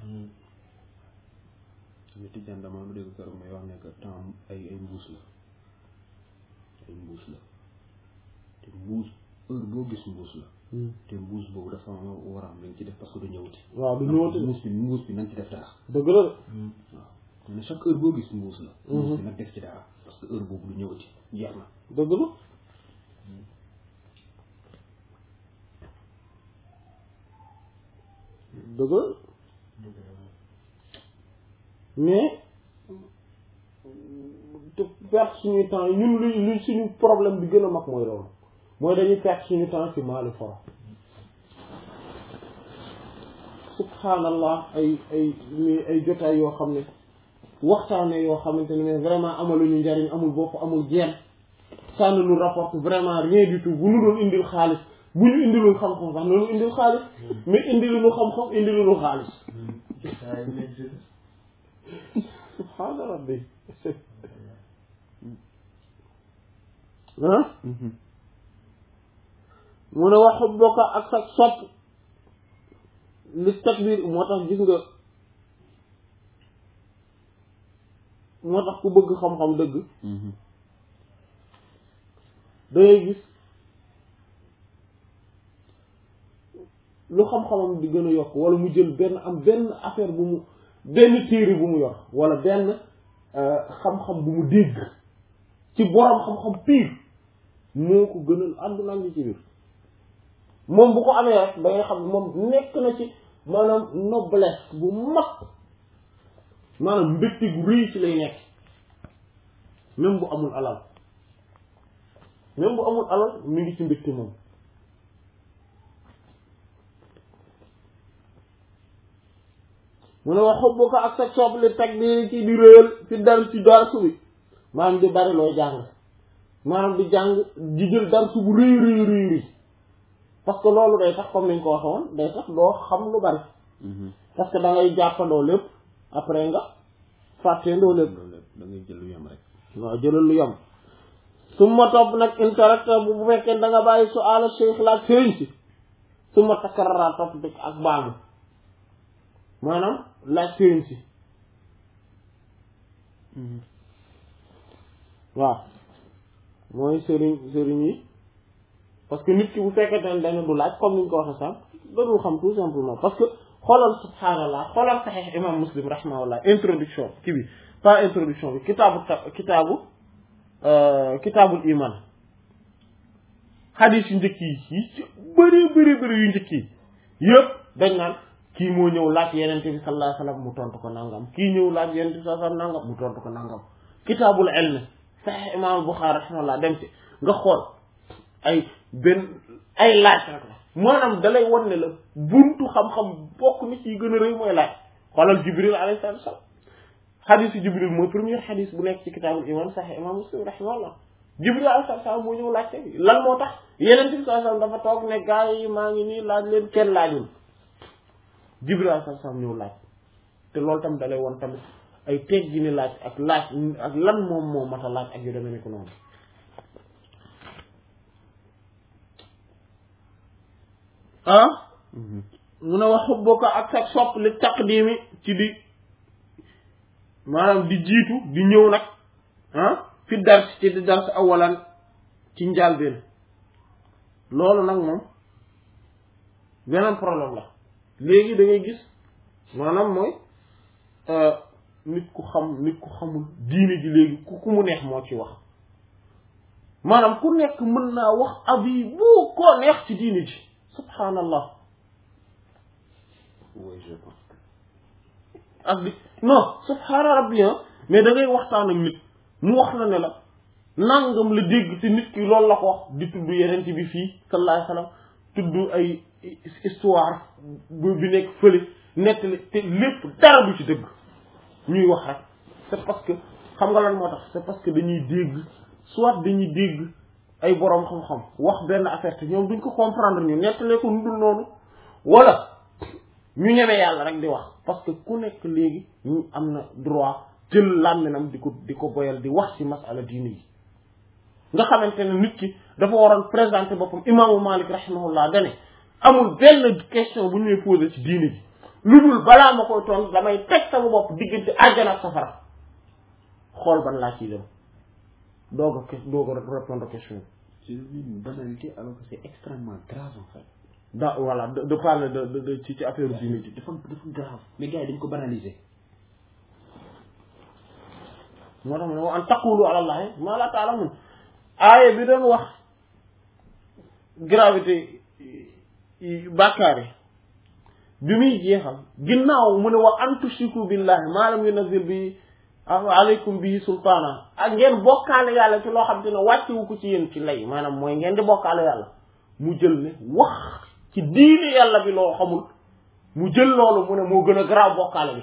Speaker 2: ñu tijjaan dama dégg keroog may wax ne que temps ay mbuus la te mbuus heure boo gis mbuus la te mbuus boobu dafa war a am lañ ci def parce que du ñëwati
Speaker 1: waaw du ñëwati
Speaker 2: mbuus bi nañ ci def dara
Speaker 1: dëgg la
Speaker 2: waaw ne chaque heure boo gis mbuus la mbuus bi nag def ci dara parce que heure boobu du ñëwati jeex na
Speaker 1: dëgg la dëgg la mais te perte suñuy temps yi ñun lu suñu problème bi gën a mag mooy loolu mooy dañuy perte suñu temps ci maali foro subhanallah ay jotaay yoo xam ne waxtaane yoo xamante ne mais vraiment amaluñu njariñ amul bopp amul jeex ça ne nous rapporte vraiment rien du tout bu ñu doon indil xaalis bu ñu indilul xam-xam sax noonu indil xaalis mais indiluñu xam-xam indiluñu xaalis subhaana rabbi ah mu ne wax bokk ak sa sopp li takbir moo tax gis nga moo tax ku bëgg xam-xam dëgg dangay gis lu xam-xamam di gën a yokk wala mu jël benn affaire bu mu benn téere bu mu yor wala benn xam-xam bu mu dégg ci borom xam-xam piir moo ko gënal àdduna ngi ci biir moom bu ko amee rek da ngay xam moom nekk na ci maanaam noblesse bu mag maanaam mbégte gu rëy ci lay nekk même bu amul alal mi ngi ci mbégte moom mu ne wax xobbu ko ak sa sopp li tag bi ci di réyal fi dar ci darsu bi maanaam di bari looy jàng maanaam di jàng di jël darsu bu rëy parce que loolu day tax comme niñ ko waxe woon day tax doo xam lu bari parce que da ngay jàppandoo lépp après nga fàtteendoo lépp
Speaker 2: da ngay jël lu yem rek
Speaker 1: waaw jëlal lu yem su ma topp nag interacteur bu fekkee da nga bàyyi su àla cheikh laaj sëriñ si su ma takarara topp dëkk ak baamu maanaam laaj sëriñ si waaw mooy sëriñ yi parce que nit ki bu fekkee ne dañu du laaj comme ni ñu ko waxee sànq dadul xam tout simplement parce que xoolal subhaanallah xoolal saxiix imam muslim rahimahullah introduction ki bi pas introduction bi kitaabul iman xadis yu njëkk yi ci bëri yu njëkk yi yëpp dañ naan kii moo ñëw laaj yenente bi sallallahu alayhi wasallam mu tontu ko nangam kii ñëw laaj yenente bi sallallahu alayhi wasallam nangam mu tontu ko nangam kitaabul ilm sahih imam Bukhari rahimahullah dem ci nga xool ay laaj rek la maanaam dalay wan ne la buntu xam-xam bokk ni ci gën a rëy mooy laaj xoolal Jibril alayhi salaam xadisu Jibril mooy premier xadis bu nekk ci kitaabul iman sahih imam Muslim rahimahullah Jibril alayhi salaam moo ñëw laajte lan moo tax yenente bi sallallahu alayhi wasallam dafa toog ne gaa yi maa ngi nii laaj leen kenn laajul Jibril alayhi salaam ñëw laaj te loolu tam dalay won tamit ay teggi ni laaj ak lan moom moo mat a laaj ak yu demee ni ko noonu mun a wax bokk ak sa sopp li taqdimi ci di maanaam di jiitu di ñëw nag fi dars ci di dars awalan ci njàlbeen loolu nag moom beneen problème la léegi da ngay gis maanaam mooy nit ku xamul diine ji léegi ku mu neex moo ci wax maanaam ku nekk mën naa wax abi bu ko neex ci diine ji subhanallah
Speaker 2: oui je pense
Speaker 1: ak di non subhaana rabbi mais da ngay waxtaan ak nit mu wax la ne la nangam la dégg te nit ki loolu la ko wax di tudd yeneen bi fii sallallahu alayhi wasallam tudd ay histoire bi nekk fële nettali te lépp dara du ci dëgg ñuy wax rek c'est parce que xam nga lan moo tax c'est parce que dañuy dégg soit dañuy dégg ay boroom xam-xam wax benn affaire te ñoom duñ ko comprendre ñu nettalee ko nu dul noonu wala ñu ñeme yàlla rek di wax parce que ku nekk léegi ñu am na droit jël làmminam di ko boyal di wax ci masala diine yi nga xamante ne nit ki dafa waroon présenter boppam imaamu Malik rahimahullah dane amul benn question bu ñu may posé ci diine ji lu dul balaa ma koy tontu damay teg sama bopp diggante àjjana ak safara xool ban laa ciy dem doog a répondre question
Speaker 2: c'est une banalité alors que c'est extrêmement grave en fait.
Speaker 1: Voilà de parler de ci affaire diine ji
Speaker 2: dafa grave mais gars yi dañ ko banaliser.
Speaker 1: moo tax ma ne wa an taqulu ala allahi ma la ta'lamun aaya bi doon wax gravité bàkkaar yi bi muy jeexal ginnaaw mu ne wa an tushriku billahi ma lam yunzil bi alaykum bihi sultaana ak ngeen bokkaale yàlla ci loo xam te ne wàccewu ko ci yéen ci lay maanaam mooy ngeen di bokkaale yàlla mu jël ne wax ci diine yàlla bi loo xamul mu jël loolu mu ne moo gën a garaaw bokkaale bi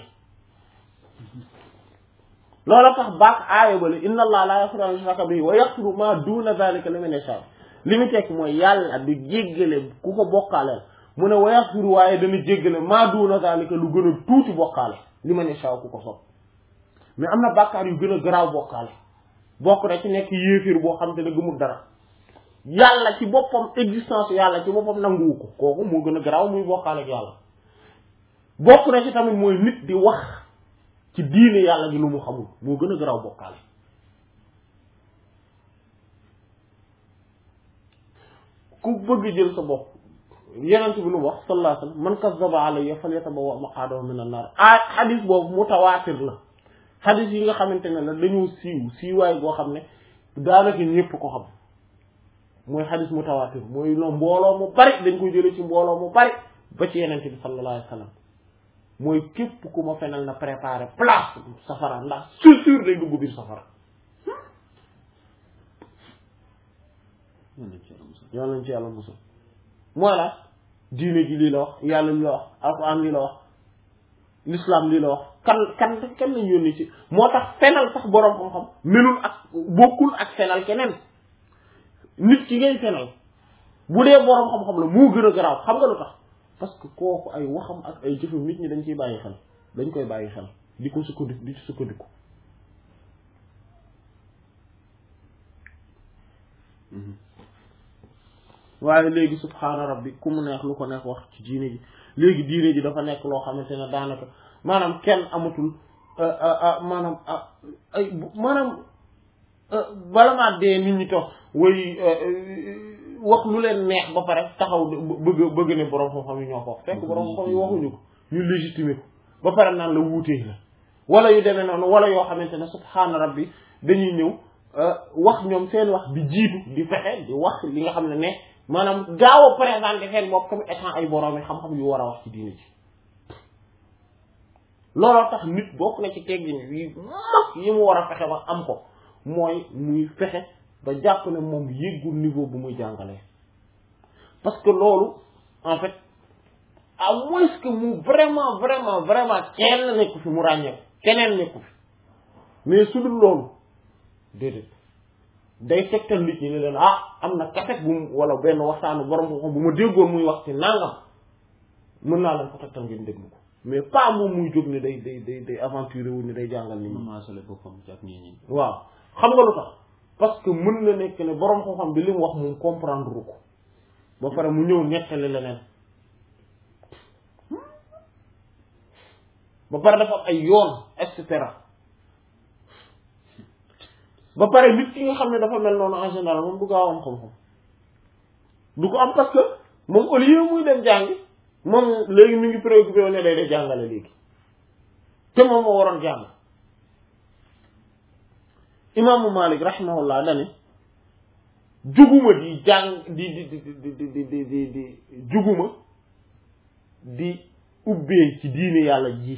Speaker 1: loolu tax baak aaya bale inna allah la yaghfiru an yushraka bihi wa yaghfiru ma duna dhalika liman yasha li mu tekk mooy yàlla du jéggale ku ko bokkaaleel mu ne wa yaghfiru waaye dana jéggale ma duna dhalika lu gën a tuuti bokkaale liman yasha ku ko sopp mais am na bàkkaar yu gën a garaaw bokkaale bokk na ci nekk yéefir boo xam te ne gëmul dara yàlla ci boppam existence yàlla ci boppam nanguwu ko kooku moo gën a garaaw muy bokkaale ak yàlla bokk na ci tamit mooy nit di wax ci diine yàlla gi lu mu xamul moo gën a garaaw bokkaale ku bëgg jël sa bopp yenent bi lu mu wax sallallahu alayhi wasallam man kazzaba alayya falyatabawwa maq'adahu minan nar xadis boobu mutawaatir la xadis yi nga xamante ne la dañoo siiwaay boo xam ne daanaka ñépp ko xam mooy xadis mutawaatir mooy loo mbooloo mu bari dañ koy jëlee ci mbooloo mu bari ba ci yenente bi sallallahu alayhi wasallam mooy képp ku ma fenal na préparer place safara ndax sûr day dugg biir safara yoon nañ ci yàlla musul mooy la diine ji lii la wax yàlla lii la wax alquran lii la wax l'islam lii la wax kan lañ yónni ci moo tax fenal sax boroom xam-xam melul ak bokkul ak fenal keneen nit ki ngay fenal bu dee boroom xam-xam la moo gën a garaaw xam nga lu tax parce que kooku ay waxam ak ay jëfam nit ñi dañ ciy bàyyi xel dañ koy bàyyi xel di ko sukkandiku di ci sukkandiku waaye léegi subhaana rabbi ku mu neex lu ko neex wax ci diine ji léegi diine ji dafa nekk loo xamante ne daanaka maanaam kenn amatul maanaam bala maa dee nit ñi toog way wax lu leen neex ba pare taxaw bëgg ne borom xam-xam yi ñoo ko fekk borom xam-xam yi waxuñu ko ñu légitimer ko ba pare naan la wuutee la wala yu demee noonu wala yoo xamante ne subhaana rabbi dañuy ñëw wax ñoom seen wax di jiitu di fexe di wax li nga xam ne maanaam gaaw a présenter seen bopp comme étant ay borom yi xam-xam yu war a wax ci diine ji looloo tax nit bokk na ci teggin yi mag yi mu war a fexe ba am ko mooy muy fexe ba jàpp ne moom yëggul niveau bu muy jàngalee parce que loolu en fait à moins que mu vraiment kenn nekku fi mu ràññeeku keneen nekku fi mais su dul loolu déedéet day tegtal nit ñi ne leen am na kaset bu mu wala benn waxtaanu borom ko bu ma déggoon muy wax ci nangam mën naa leen ko tegtal ngeen déglu ko mais pas moom muy jóg ne day aventuré wu ne day jàngal nit ñi.
Speaker 2: maasale boppam ci ak ñi.
Speaker 1: waaw xam nga lu tax parce que mën na nekk ne borom xam-xam bi li mu wax moom comprendre ko ba pare mu ñëw nettali leneen ba pare dafa am ay yoon et cetera ba pare nit ki nga xam ne dafa mel noonu en général moom du gaaw am xam-xam du ko am parce que moom au lieu muy dem jàngi moom léegi mi ngi préoccupé ne day jàngale léegi te moom moo waroon jàng imaamu Malik rahimahullah dane juguma di jàng di juguma di ubbee ci diine yàlla ji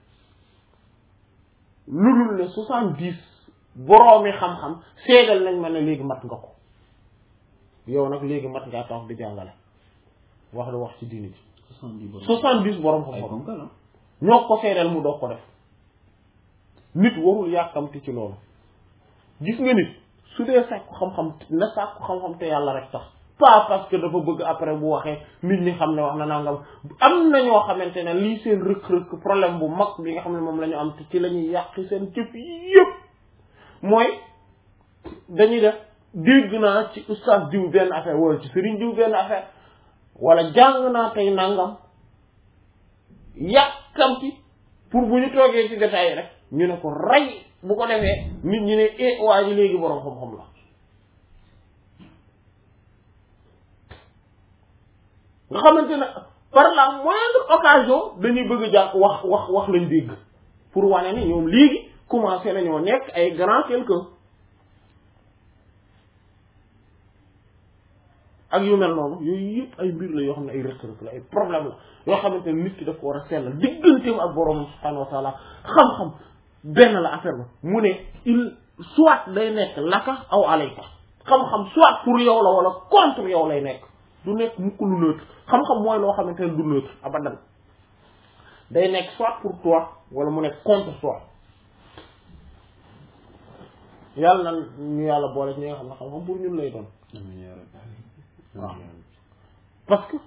Speaker 1: lu dul ne 70 boroomi xam-xam seedal nañ ma ne léegi mat nga ko yow nag léegi mat ngaa tax di jàngale wax ci diine ji 70 boroom xam-xam ñoo ko seedal mu doog ko def nit warul yàkkamti ci loolu gis nga nit su dee sàkku xam-xam na sàkku xam-xam te yàlla rek tax pas parce que dafa bëgg après bu waxee nit ñi xam ne wax na nangam am na ñoo xamante ne lii seen rëkk-rëkk problème bu mag bi nga xam ne moom la ñu am te ci la ñuy yàq seen jëf yëpp mooy dañuy def dégg naa ci oustaz diw benn affaire wala ci sëriñ diw benn affaire wala jàng naa tey nangam yàkkamti pour bu ñu toogee ci détail rek ñu ne ko rey bu ko defee nit ñi ne waa ji léegi boroom xam-xam la nga xamante ne par la moindre occasion dañuy bëgg jàpp wax lañ dégg pour wane ni ñoom léegi commencé nañoo nekk ay grand quelqu'un ak yu mel noonu yooyu yëpp ay mbir la yoo xam ne ay rëq-rëq la ay problème la yoo xamante ne nit ki daf ko war a sellal digganteem ak boroom subhanahu wa taala xam-xam benn la affaire ba mu ne il soit day nekk laka aw alayka xam-xam soit pour yow la wala contre yow lay nekk du nekk mukk lu neutre xam-xam mooy loo xamante ne du neutre abadan day nekk soit pour toi wala mu nekk contre toi yàlla na ñu yàlla boole ci ñi nga xam ne xam-xam pour ñun lay doon waaw parce que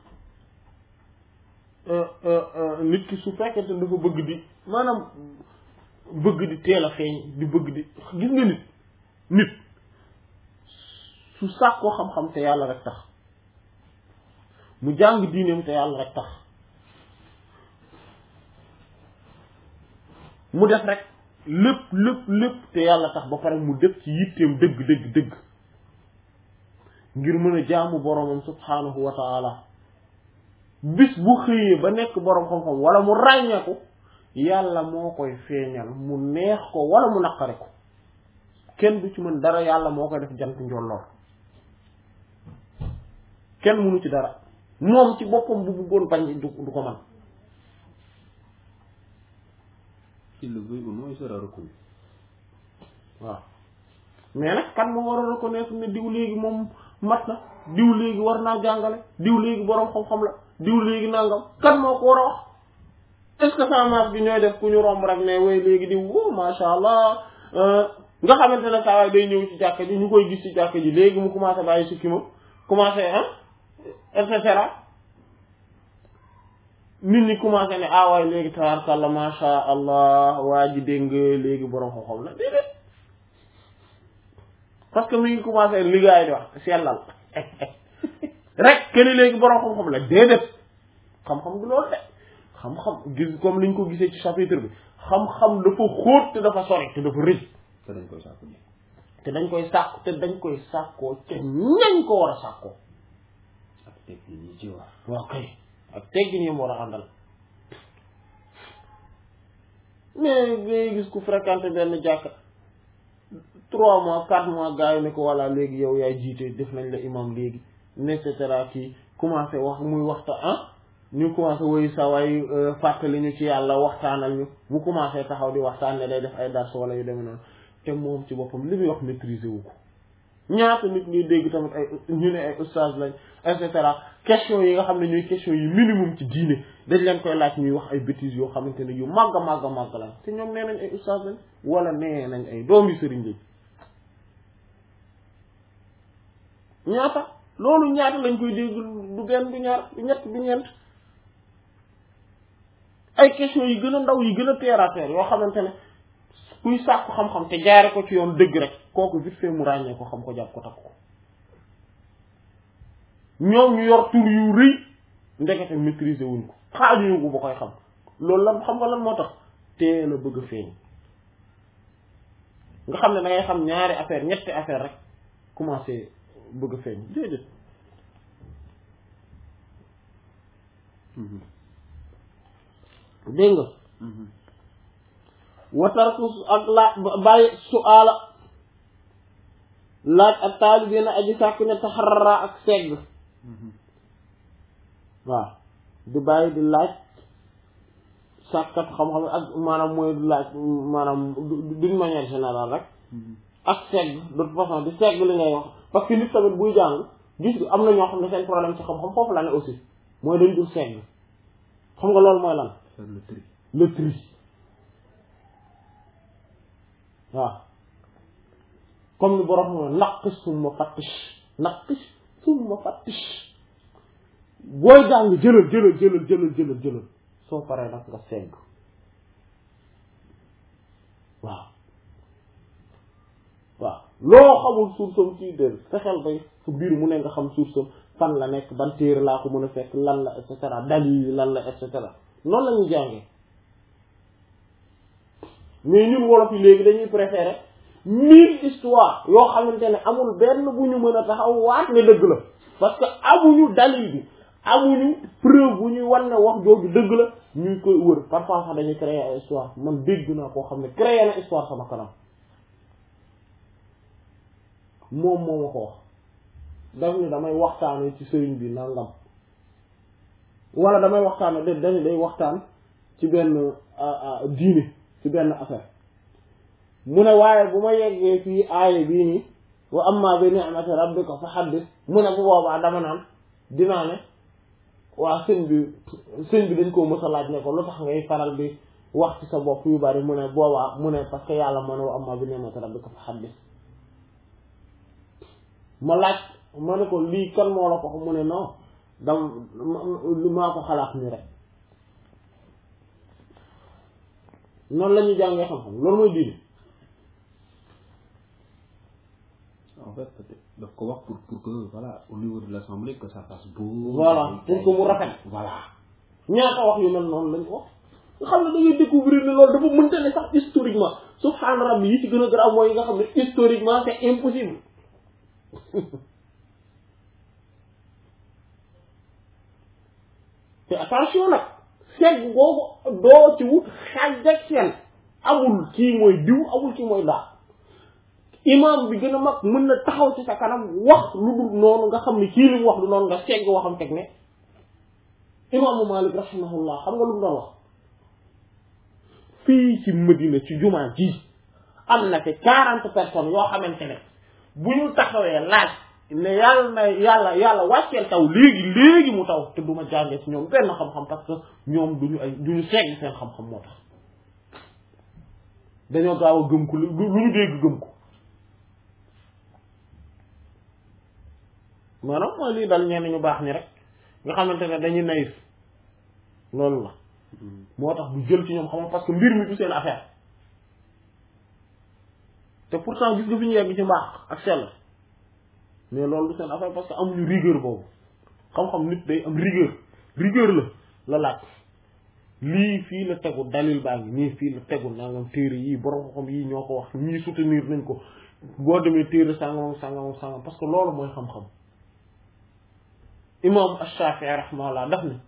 Speaker 1: nit ki su fekkee te dafa bëgg di maanaam bëgg di teel a feeñ di bëgg di gis nga nit su sàkkoo xam-xam te yàlla rek tax mu jàng diineem te yàlla rek tax mu def rek lépp te yàlla tax ba pare mu def ci yitteem dëgg ngir mën a jaamu boromam subhaanahu wa taala bis bu xëyee ba nekk borom xam-xam wala mu ràññeeku yàlla moo koy feeñal mu neex ko wala mu naqare ko kenn du ci mën dara yàlla moo koy def jant njolloor kenn mënu ci dara moom ci boppam bu bëggoon bañ du ko man
Speaker 2: il le veut ou non il sera reconnu
Speaker 1: waaw mais nag kan moo war a reconnaître ne diw léegi moom mat na diw léegi war naa jàngale diw léegi boroom xam-xam la diw léegi nangam kan moo ko war a wax est-ce que sa maas bi ñooy def ku ñu romb rek ne way léegi diw o masha Allah nga xamante ne saa waay day ñëw ci jàkka ji ñu koy gis ci jàkka ji léegi mu commencé bàyyi sukki ma commencé et cetera nit ñi commencé ne waay léegi tabaarkalla masha Allah waa ji dégg nga léegi boroom xam-xam la déedéet parce que mi ngi commencé liggéey di wax sellal rek kenn léegi boroom xam-xam la déedéet xam-xam du loolu de xam-xam gis comme liñ ko gisee ci chapitre bi xam-xam dafa xóot te dafa sori te dafa rëy
Speaker 2: te dañ koy sàkku
Speaker 1: te dañ koy sàkkoo te ñañ ko war a sàkkoo
Speaker 2: ak teggin yi ci wax
Speaker 1: waaw kay ak teggin yi mu war a àndal mais ngay gis ku fréquenté benn jàkka 3 mois 4 mois gars yi ne ko voilà léegi yow yaay jiite def nañ la imam léegi et cetera kii commencé wax muy waxta ñu commencé woyu sa waay fàttali ñu ci yàlla waxtaanal ñu mu commencé taxaw di waxtaan ne day def ay dars wala yu demee noonu te moom ci boppam li muy wax maîtriser wu ko ñaata nit ñuy dégg tamit ay ñu ne ay ustaas lañ et cetera question yi nga xam ne ñuy question yi minimum ci diine dañ leen koy laaj ñuy wax ay bêtises yoo xamante ne yu màgg lañ te ñoom nee nañ ay ustaas lañ wala nee nañ ay doomi sëriñ lañ ñaata loolu ñaata lañ koy dégg du benn du ñaar du ñett du ñeent ay question yi gën a ndaw yi gën a terre à terre yoo xamante ne kuy sàkku xam-xam te jaare ko ci yoon dëgg rek kooku vite fait mu ràññee ko xam ko jàpp ko takk ko ñoom ñu yor tur yu rëy ndekete maîtriser wuñ ko xaajuñu ko ba koy xam loolu lan xam nga lan moo tax teel a bëgg a feeñ nga xam ne da ngay xam ñaari affaire ñetti affaire rek commencé bëgg a feeñ déedéet dégg nga watarku ak laaj bàyyi su'aala laaj ak taalibeena aji sàkku ne taxarara ak segg waaw di bàyyi di laaj sàkkat xam-xam ak maanaam mooy di laaj maanaam d'une manière générale rek ak segg de toute façon di segg li ngay wax parce que nit tamit buy jàng gis nga am na ñoo xam ne seen problème ci xam-xam foofu la ne aussi mooy dañ dul segg xam nga loolu mooy lan le tri waaw comme ni borom xam naqis summa fattish booy jàng jëlal soo paree nag nga segg waaw loo xamul source ci dër fexeel bay fu biir mu ne nga xam source fan la nekk ban téere laa ko mën a fekk lan la et cetera dalil lan la et cetera noonu la ñuy jàngee mais ñun wolof yi léegi dañuy préférer 1000 histoires yoo xamante ne amul benn bu ñu mën a taxaw waat ne dëgg la parce que amuñu dalil bi amuñu preuve bu ñuy wan ne wax jooju dëgg la ñuy koy wër parfois sax dañuy créer ay histoire man dégg naa koo xam ne créer na histoire sama kanam moom moo ma ko wax daf ni damay waxtaane ci sëriñ bi nangam wala damay waxtaane day waxtaan ci benn diine ci benn affaire mu ne waaye bu ma yeggee fii aaya bii nii wa amma bi ni'mati rabbika fa haddith mu ne bu boobaa dama naan dinaa ne waa sëñ bi dañ koo mës a laaj ne ko lu tax ngay faral di wax ci sa bopp yu bari mu ne boobaa mu ne parce que yàlla moo ne wa amma bi ni'mati rabbika fa haddith ma laaj ma ne ko lii kan moo la ko mu ne non maa ko xalaat nii rek noonu la ñuy jàngee xam-xam loolu mooy diine.
Speaker 2: En fait daf ko wax pour que voilà au niveau de l'assemblée que ça fasse beau.
Speaker 1: voilà pour que mu rafet. voilà ñaata wax yu mel noonu lañ wax nga xam ne da ngay découvrir ne loolu dafa mënta ne sax historiquement subhaana rabbi yi ci gën a garaaw mooy yi nga xam ne historiquement c'est impossible. te attention nag segg boobu doo ci wut xaaj ak seen amul kii mooy diw amul kii mooy daa imam bi gën a mag mën na taxaw ci sa kanam wax lu dul noonu nga xam ne kii li mu wax du noonu nga segg waxam teg ne imaamu Malik rahimahullah xam nga lu mu doon wax fii ci Medina ci jumaa ji am na fi 40 personnes yoo xamante ne bu ñu taxawee laaj ne yàlla wàcceel taw léegi mu taw te du ma jàngee ci ñoom benn xam-xam parce que ñoom duñu segg seen xam-xam moo tax dañoo gaaw a gëm ko lu ñu dégg gëm ko maanaam mooy lii dal ñenn ñu baax ni rek nga xamante ne dañuy naïf loolu la moo tax du jël ci ñoom xam parce que mbir mi du seen affaire te pourtant gis nga fi ñu yegg ci mbaax ak sell mais loolu du seen affaire parce que amuñu rigueur boobu xam-xam nit day am rigueur la laaj lii fii la tegu dalil baa ngi nii fii la tegu nangam téere yii borom xam yii ñoo ko wax ñii soutenir nañ ko boo demee téere sangam parce que loolu mooy xam-xam imam Ash-Shafi'i rahimahullah daf ne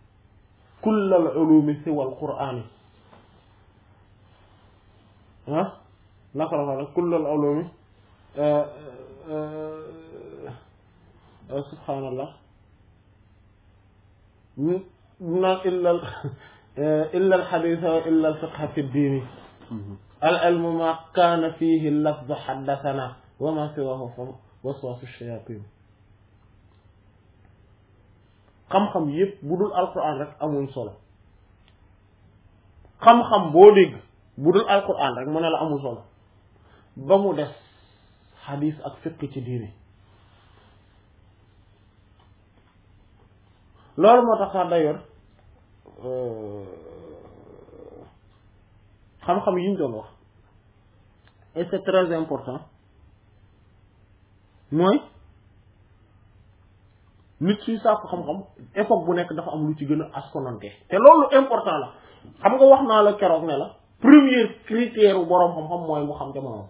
Speaker 1: kullal ulumi siwal qur'ani naka la fa nag kullal ulumi subhanallah naan illa al hadith wa illa al fiqh fi diini al ilmu ma kaana fihi lafz haddathana wa ma siwahu fa waswasu shayatin xam-xam yëpp bu dul alquran rek amuñ solo xam-xam boo dégg bu dul alquran rek mu ne la amul solo ba mu des xadis ak fiqh ci diine loolu moo tax sax d'ailleurs xam-xam yi ñu doon wax et c'est très important mooy nit suy sàkku xam-xam époque bu nekk dafa am lu ci gën a askonante te loolu important la xam nga wax naa la keroog ne la premier critère bu boroom xam-xam mooy mu xam jamono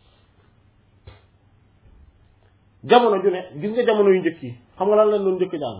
Speaker 1: jamono ju ne gis nga jamono yu njëkk yi xam nga lan lañ doon njëkk jàng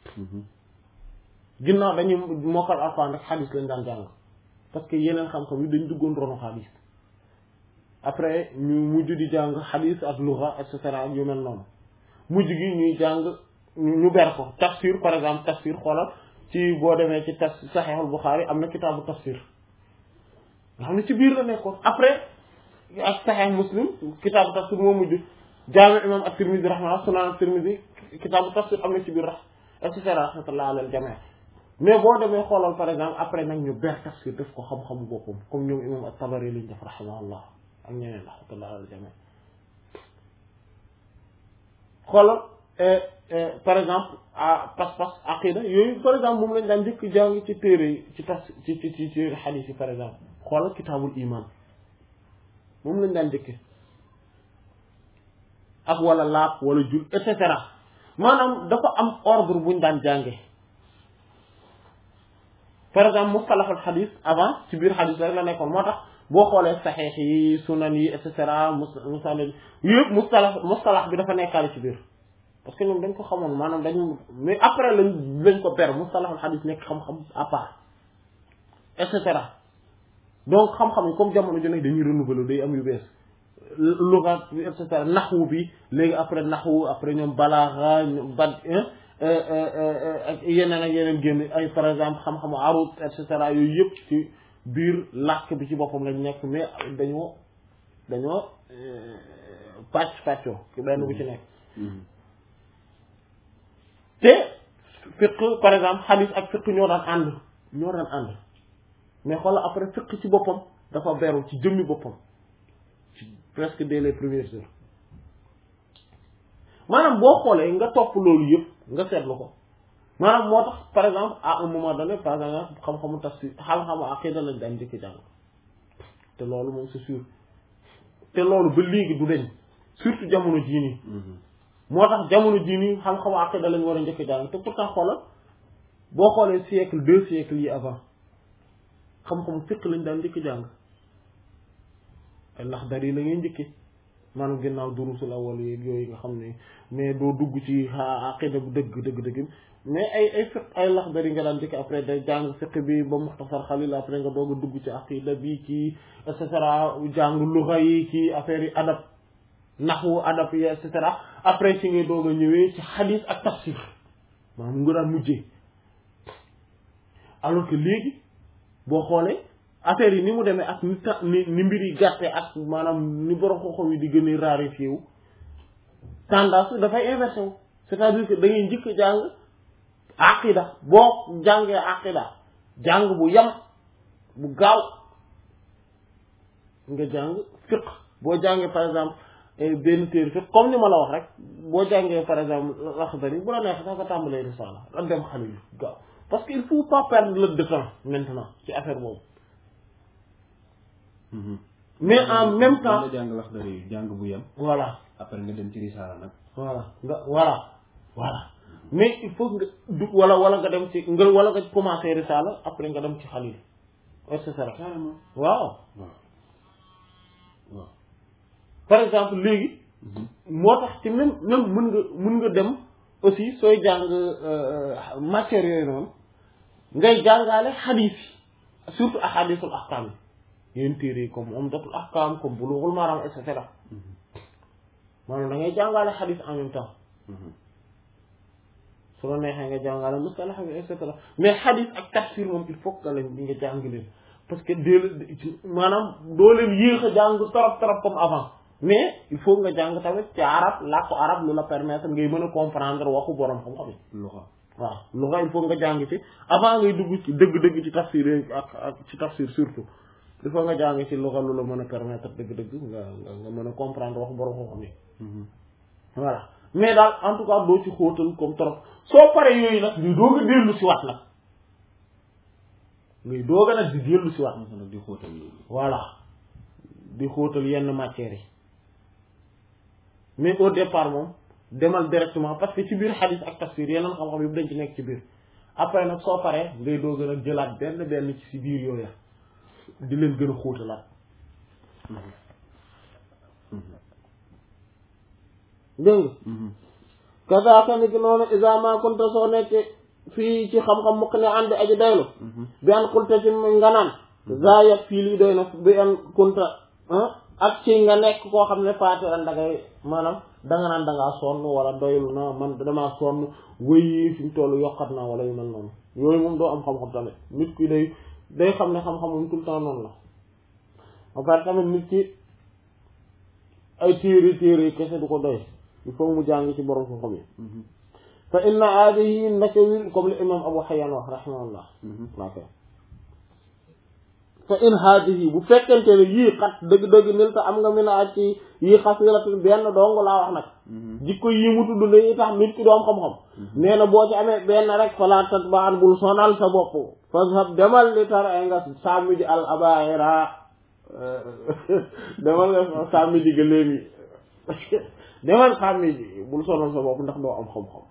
Speaker 1: ginnaaw dañuy mokkal alxuraan rek xadis lañ daan jàng parce que yeneen xam-xam yi dañ duggoon ronu xadis après ñu mujj di jàng xadis ak luxa et cetera ak yu mel noonu mujj gi ñuy jàng ñu ber ko tafsir par exemple tafsir xoolal ci boo demee ci tafsir Sahihul Bukhari am na kitaabu tafsir nga xam ne ci biir la nekkoon après ak Sahih Muslim kitaabu tafsir moo mujj jaami imam at-Tirmidhi rahimahullah sunan at-Tirmidhi kitaabu tafsir am na ci biir et cetera rahmatullah alal jami' mais boo demee xoolal par exemple après nag ñu ber tafsir def ko xam-xamu boppam comme ñoom imam at-Tabari liñ def rahimahullah ak ñeneen rahmatullah alal jami' xoolal par exemple pas-pas aqida yooyu par exemple moom lañ daan njëkk jàng ci téere yi ci tas ci téere xadiis yi par exemple xoolal kitaabul iman moom lañ daan njëkke ak wala laab wala jul et cetera maanaam dafa am ordre buñ daan jànge par exemple mustalahul xadiis avant ci biir xadiis rek la nekkoon moo tax boo xoolee saxiix yi sunan yi et cetera musanad yëpp mustalah bi dafa nekkaale ci biir parce que ñoom dañ ko xamoon maanaam dañu mais après lañ ko ber mustalahul hadith nekk xam-xam à part et cetera donc xam-xam yi comme jamono ju nekk dañuy renouveler day am yu bees lugha et cetera naxwu bi léegi après naxwu après ñoom balaaxa ñoom bad ak yeneen génn ay par exemple xam-xamu arut et cetera yooyu yëpp ci biir làkk bi ci boppam lañ nekk mais dañoo pàccoo ci benn bu ci nekk te fiqh par exemple hadith ak fiqh ñoo daan ànd mais xoolal après fiqh ci boppam dafa beru ci jëmmi boppam ci presque dès les premières heures maanaam boo xoolee nga topp loolu yëpp nga seetlu ko maanaam moo tax par exemple à un moment donné par exemple xam-xamu tafsir xam-xamu aqida lañ daan njëkk jàng te loolu moom c'est sûr te loolu ba léegi du deñ surtout jamono jii nii moo tax jamono jii nii xam-xamu aqida lañ war a njëkk jàng te pourtant xoolal boo xoolee siècle 2 siècles yi avant xam-xamu fiqh lañ daan njëkk jàng ndax dar yi la ngay njëkke maanaam ginnaaw durusul awwal yooyu nga xam ne mais doo dugg ci aqida bu dëgg mais ay fiqh ay laxdar yi nga daan njëkke après day jàng fiqh bi ba muxtasar xalil après nga doog a dugg ci aqida bi ci et cetera jàng luxa yi ci affaire yi adab naxwu adab yi et cetera après ci ngay doog a ñëwee ci xadis ak tafsir maanaam nga daan mujjee alors que léegi boo xoolee affaire yi ni mu demee ak ni mbir yi gàtte ak maanaam ni borom xoxo yi di gën a raréfié wu tendance dafay inversé wu c'est-à-dire que da ngay njëkk jàng aqida boo jàngee aqida jàng bu yam bu gaaw nga jàng fiqh boo jàngee par exemple benn téere fiqh comme ni ma la wax rek boo jàngee par exemple Laxdari bu la neexee sax nga tàmbalee Risaala ak dem Xaliil gaaw parce que il faut pas perdre le temps maintenant ci affaire boobu mais en même temps
Speaker 2: nga jàng Laxdari jàng bu yam
Speaker 1: voilà
Speaker 2: après nga dem ci Risaala nag
Speaker 1: voilà mais il faut nga du wala nga dem ci wala nga commencer Risaala après nga dem ci Xaliil et cetera
Speaker 2: carrément
Speaker 1: waaw par exemple léegi moo tax ci même mën nga dem aussi sooy jàng matière yooyu noonu ngay jàngaale xadiis yi surtout ahadisul ahkaam yi yenn téere yi comme Umdatul Ahkam comme Bulughul Maram et cetera maanaam da ngay jàngale xadis en même temps su la neexee nga jàngale mustalah bi et cetera mais xadis ak tafsir moom il faut que lañ di nga jàng leen parce que maanaam doo leen yéex a jàng trop comme avant mais il faut nga jàng tamit ci arab làkku arab lu la permettre ngay mën a comprendre waxu borom xam-xam yi
Speaker 2: luxa
Speaker 1: waaw luxa il faut nga jàng ci avant ngay dugg ci dëgg-dëgg ci tafsir ak ci tafsir surtout il faut nga jàng ci luxa lu la mën a permettre dëgg-dëgg nga mën a comprendre waxu borom xam-xam yi voilà mais daal en tout cas doo ci xóotal comme trop soo paree yooyu nag ngay doog a dellu si waat nag ngay doog a nag di dellu si waat
Speaker 2: nag di xóotal yooyu
Speaker 1: voilà di xóotal yenn matières yi mais au départ moom demal directement parce que ci biir xadis ak tafsir yeneen xam-xam yëpp dañ ci nekk ci biir après nag soo paree ngay doog a nag jëlaat benn ci si biir yooya di leen gën a xóotalaat dégg nga kasaaka ni ki noonu isama kunta soo nekkee fii ci xam-xam mukk ne ànd aji doylu bi an kunta ci nga naan zayat fii lii doy na bi an kunta ak ci nga nekk koo xam ne faatiran dangay maanaam danga naan dangaa sonn wala doylu na man damaa sonn wéyi fi mu toll yokkat naa wala yu mel noonu yooyu moom doo am xam-xam tamit nit ki day xam ne xam-xam moom tout le temps noonu la ba pare tamit nit ki ay téere kese du ko doy il faut mu jàng ci borom xam-xam yi fa inna aadihi ndake wi comme li imam Abu Hayyan wax rahimahullah ok fa in haadihi bu fekkente ne yii xat dëgg-dëgg nil ta am nga mi na aj ci yii xas wilatul benn dong laa wax nag jikko yii mu tudd lañuy tax nit ki doom xam-xam nee na boo ci amee benn rek fala tatba'an bul sonal sa bopp fazhab demal li tar ay nga sàmmi ji al abaira demal nga sàmmi ji gëléem yi demal sàmmi ji bul sonal sa bopp ndax doo am xam-xam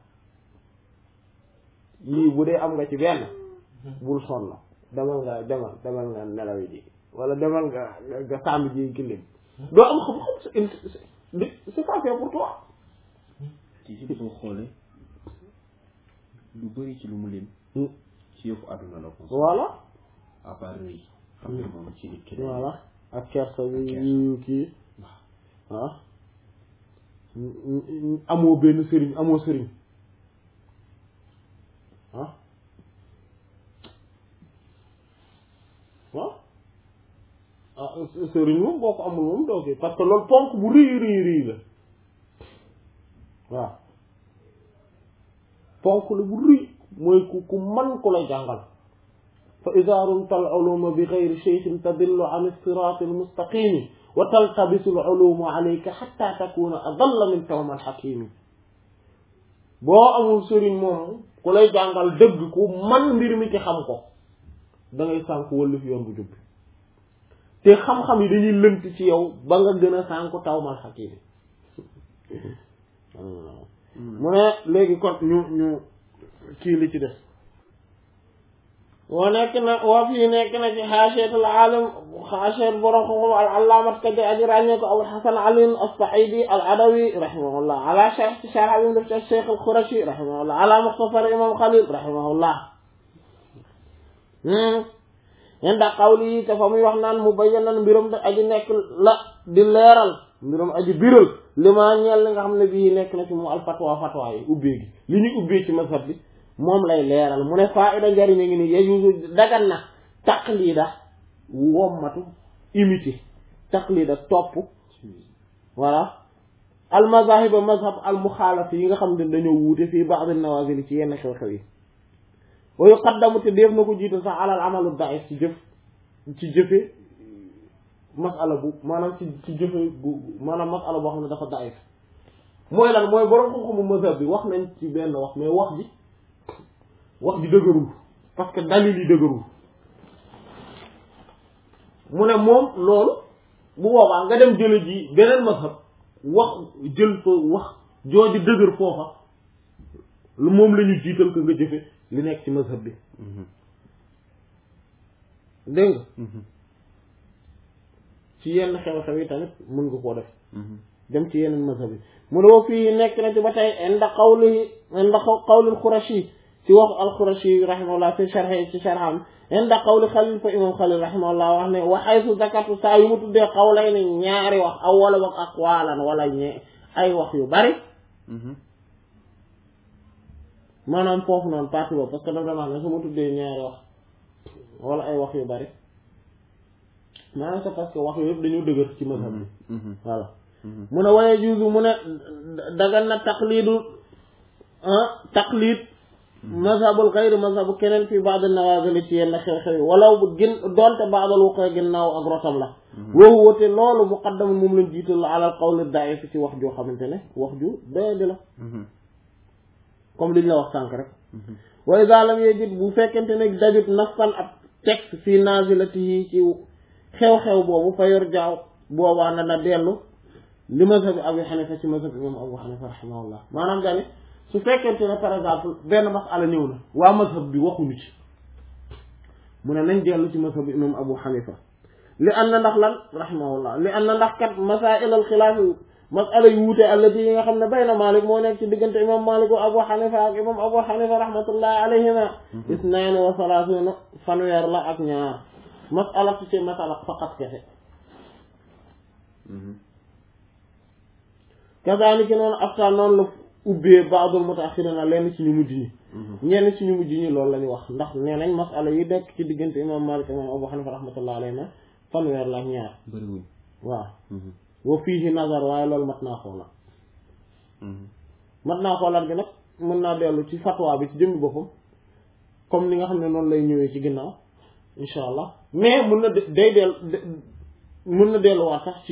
Speaker 1: yii bu dee am nga ci benn bul sonn demal nga nelawi ji wala demal nga sàmmi ji gëléem doo am xam-xam c'est pas fait pour toi
Speaker 2: ci si boo xoolee lu bëri ci lu mu lim ci yëfu àdduna la ko
Speaker 1: voilà
Speaker 2: à part rëy xam ne moom ci nit ki
Speaker 1: voilà ak kersa yu kii waaw amoo benn sëriñ amoo sëriñ ah waaw sëriñ moom boo ko amul moom doo kii parce que loolu ponk bu rëy la waaw ponk la bu rëy mooy ku man ku la jàngal fa iza rumta al uluma bi ghayri shaykhin tadillu an as-sirati al-mustaqim wa taltabisu al uluma alayka hatta takuna adalla min tawma al-hakim boo amul sëriñ moom ku lay jàngal dëgg ku man mbir mi ci xam ko da ngay sànk wëllif yoon bu jubbi te xam-xam yi dañuy lënt ci yow ba nga gën a sànk tawma al-hakim mu ne léegi kon ñu kii li ci des wa nekk na wa fii nekk na ci xaashiyatul aalim xaashiyat borom xam-xam al allaamat kadi aji ràññee ko Abul Hasan Ali as-Saidi al Adawi rahimahullah ala sharh bi mu def ci Cheikh al Khurashi rahimahullah ala mukhtasar imam Khalil rahimahullah inda qawli te fa muy wax naan mubayyanan mbirum aji nekk la di leeral mbirum aji biral li ma ñeel li nga xam ne bii nekk na ci mu al fatwa yi ubbee gi li ñu ubbee ci mazhab bi moom lay leeral mu ne faida njariñ a ngi ni yejusu dagan na taqlida wommatu imité taqlida topp voilà al mazahiba mazhab al muxaalaf yi nga xam ne dañoo wuute fii ba'd an-nawazil ci yenn xew-xew yi wa yuqaddamu te def na ko jiital sax alal amalu da'if ci jëfe masala bu maanaam ci jëfe maanaam masala boo xam ne dafa da'if mooy lan mooy borom xam-xamu mazhab bi wax nañ ci benn wax mais wax ji dëgërul parce que dalil yi dëgërul mu ne moom loolu bu boobaa nga dem jële ji beneen mazhab wax jël fa wax jooju dëgër foofa lu moom la ñu jiital ko nga jëfe li nekk ci mazhab bi dégg nga ci yenn xew-xew yi tamit mën nga koo def dem ci yeneen mazhab yi mu ne wa fii nekk na ci ba tey inda qawlil Qurashi ci wax al-Qurashi rahimahullah fi sharh ci sharham inda qawli Xalil fa imam Xalil rahimahullah wax ne wa haythu zakatu saa yu mu tuddee qawlay ne ñaari wax aw wala wax aqwalan wala ay wax yu bari maanaam foofu noonu partie boobu parce que dafa wax ne su ma tuddee ñaari wax wala ay wax yu bari maanaam c'est parce que wax yooyu yëpp dañu dëgër ci mazhab bi voilà mu ne waye juusu mu ne dagan na taqlid mazhabul xayri mazhabu keneen fii ba'd an-nawazil ci yenn xew-xew yi walaw bu gën doonte ba'dal wuqu' ginnaaw ak rotam la woowu wote loolu muqaddam moom lañ jiital la alal qawl da'if ci wax joo xamante ne wax ju doyadi la comme liñ la wax sànq rek wa idha lam yajid bu fekkente ne dajut nafsan ab texte fii nazilatihi ci xew-xew boobu fa yor jaaw boobaa na dellu li mazhab Abu Hanifa ci mazhab imam Abu Hanifa rahimahullah maanaam daal su fekkente ne par exemple benn masala ñëw na waa mazhab bi waxuñu ci mu ne nañ dellu ci mazhab imam Abu Hanifa li an na ndax lan rahimahullah li an na ndax kat masail al xilaaf masala yu wuute allati yi nga xam ne bayna Malik moo nekk ci diggante imam Malik wa Abu Hanifa ak imam Abu Hanifa rahmatullahi alayhima isnaani wa salaasuuna fanweer la ak ñaar masala ci masala faqat kese kazaalika noonu afta noonu la ubbee ba'dul mutaaxiriina lenn ci ñu mujj ñi ñenn ci ñu mujj ñi loolu la ñu wax ndax nee nañ masala yi nekk ci diggante imam Malik imam Abu Hanifa rahmatullahi alayhima fanweer la ak ñaar
Speaker 2: bëriwuñ
Speaker 1: waaw wa fiihi nazar waaye loolu mat naa xoolaat bi nag mën naa dellu ci fatwa bi ci jëmmi boppam comme ni nga xam ne noonu lay ñëwee ci ginnaaw insha allah mais mën na delluwaat sax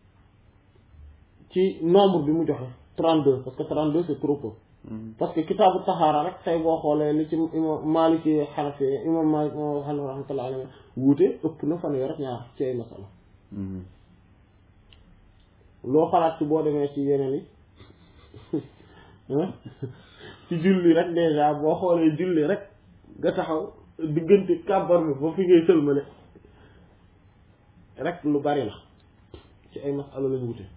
Speaker 1: ci nombre bi mu joxe 32 parce que 32 c'est trop peu parce que kitaabu tahaara rek tey boo xoolee li ci imam Maliki Hanafi imam Malik Hanafi rahmatullahi alayhi wuute ëpp na fanweer ak ñaar ci ay masala loo xalaat ci boo demee ci yeneen yi ci julli rek déjà boo xoolee julli rek nga taxaw diggante kàbbar bi ba fi ngay sëlmale rek lu bari la ci ay masala lañu wute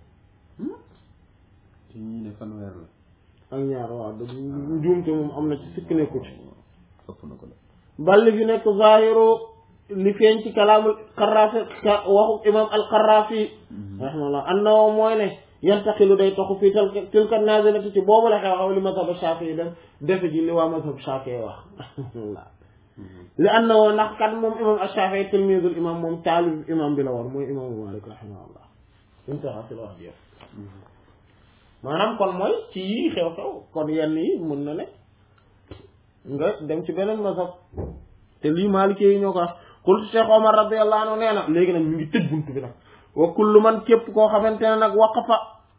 Speaker 2: ci ñii ne fanweer la
Speaker 1: ak ñaar waaw da njuumte moom am na ci sikk nekku ci
Speaker 2: ëpp na ko la
Speaker 1: balli fi nekk zahiru li feeñ ci kalaamul Qaraafi waxu imam al-Qaraafi rahimahullah annahu mooy ne yantaqilu day toxu fii tilka nazilati ci boobu la xew li mazhab Shaafi'i dem defe ji li waa mazhab Shaafi'i wax li annahu ndax kat moom imam Shaafi'i tilmiizul imam moom taalib imam bi la woon mooy imam Maalik rahimahullah intaha fi la wax bi maanaam kon mooy ci yii xew-xew kon yenn yi mën na ne nga dem ci beneen mazhab te lii Maliki yi ñoo ko wax qultu Cheikh Omar radiyallahu anhu nee na léegi nag ñu ngi tëj buntu bi nag wa kullu man képp koo xamante ne nag waqafa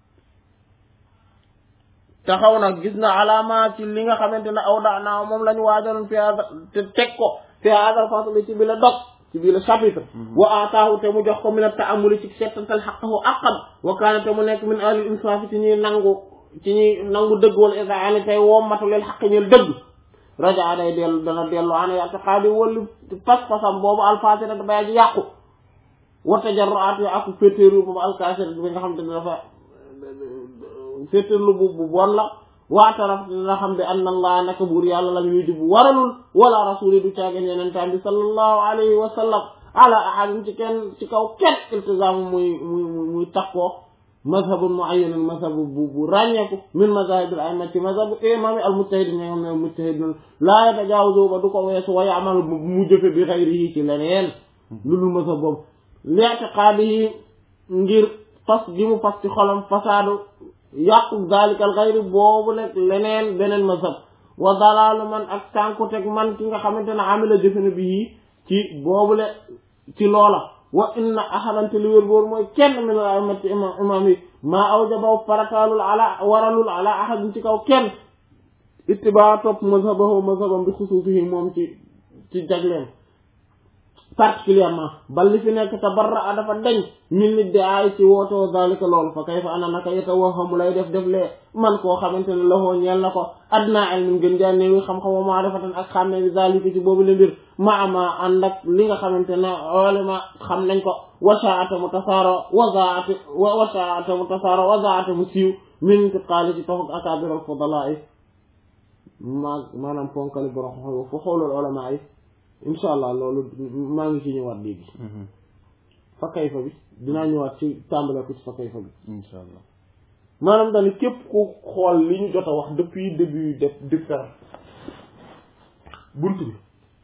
Speaker 1: taxaw nag gis na alaama ci li nga xamante ne aw daa naaw moom la ñu waajaloon fi te teg ko fi hadal fasli ci bi la dog ci bi la chapitre wa ataahu te mu jox ko min at-ta'ammuli ci settantal xaqahu aqam wa kaana te mu nekk min ahli insaafi ci ñuy nangu dëgg wala isaani tey wommatu leel xaq ñel dëgg raja day dellu dana dellu ana i'tiqaadi wala pas-pasam boobu alfaasida da bay ji yàqu wa tajarru'aat ak féetéerlu boobu alkaasir bi nga xam te ne dafa féetéerlu bu bon la waataraf dina xam bi anna allah naka buur yàlla lam yuji bu waralul wala rasuli du caageen yeneen tam bi sallallahu alayhi wa sallam ala ahadin ci kaw kenn iltizaamu muy takkoo mazhabun muayyanun mazhab bu ràññeeku min mazahib al a'imma ci mazhab imam al mujtahid ñi nga xam ne mujtahid laa yatajaawazu ba du ko weesu wa ya'malu mu jëfe bi xayrihi ci leneen lu dul mazhab boobu li'tiqaadihi ngir fas gi mu fas ci xolam fasaadu yàqu zalikal xayri boobu nekk leneen beneen mazhab wa dalaalu man ak sànkuteg man ki nga xamante ne amila jëfene bi ci boobule ci loola wa inna ahadante li wér boor mooy kenn min al a'immati imam yi maa awjabaw farataalul ala waralul ala ahadin ci kaw kenn ittibaa topp mazhabahu mazhabam bi xusuusihi moom ci jagleem particulièrement bal li fi nekk tabarra dafa deñ min nit di aay ci wootoo zalika loolu fa kayfa ana naka yatawahamu lay def lee man koo xamante ne loxoo ñeel na ko adna ilmin gën jaa néewi xam-xam wa maarifatan ak xàmmee bi zalika ci boobu le mbir ma ànd ak li nga xamante ne ulama xam nañ ko wasaata mu tasaaro wasaata mu siiw min intiqaali ci toxuk akabir al fudala yi maanaam ponkali borom xam fa xoolal ulama yi insha allah loolu maa ngi ci ñëwaat léegi fa kayfa bi dinaa ñëwaat ci tàmbale ko ci fa kayfa bi
Speaker 2: insha allah
Speaker 1: maanaam daal képp ku xool li ñu jot a wax depuis début de fer bunt bi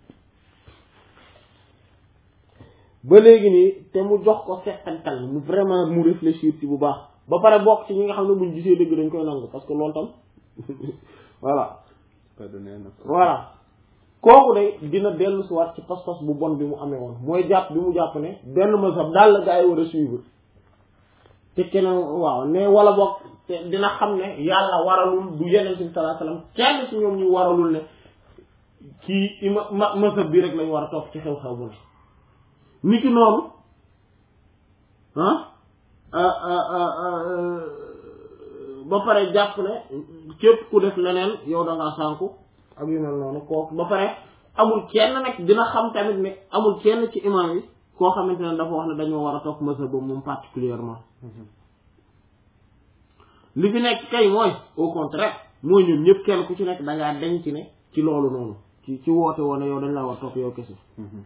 Speaker 1: ba léegi nii te mu jox ko settantal mu vraiment mu réfléchir ci bu baax ba pare bokk ci ñi nga xam ne buñ gisee dëgg dañ koy nangu parce que loolu tam voilà voilà kooku de dina dellu si waat ci pas-pas bu bon bi mu amee woon mooy jàpp bi mu jàpp ne benn mazhab daal la gaa yi war a suivre te keneen waaw ne wala bokk te dina xam ne yàlla waralul du yeneen bi sallallahu alayhi wasallam kenn ci ñoom ñu waralul ne kii mazhab bi rek lañu war a topp ci xew-xew bu ne niki noonu ba pare jàpp ne képp ku def leneen yow da ngaa sànku ak yu mel noonu kooku ba pare amul kenn nag dina xam tamit ne amul kenn ci imam yi koo xamante ne dafa wax ne dañoo war a topp mazhab boobu moom particulièrement li fi nekk kay mooy au contraire mooy ñun ñëpp kenn ku ci nekk dangaa denc ci ne ci loolu noonu ci woote woon ne yow dañ laa war topp yow kese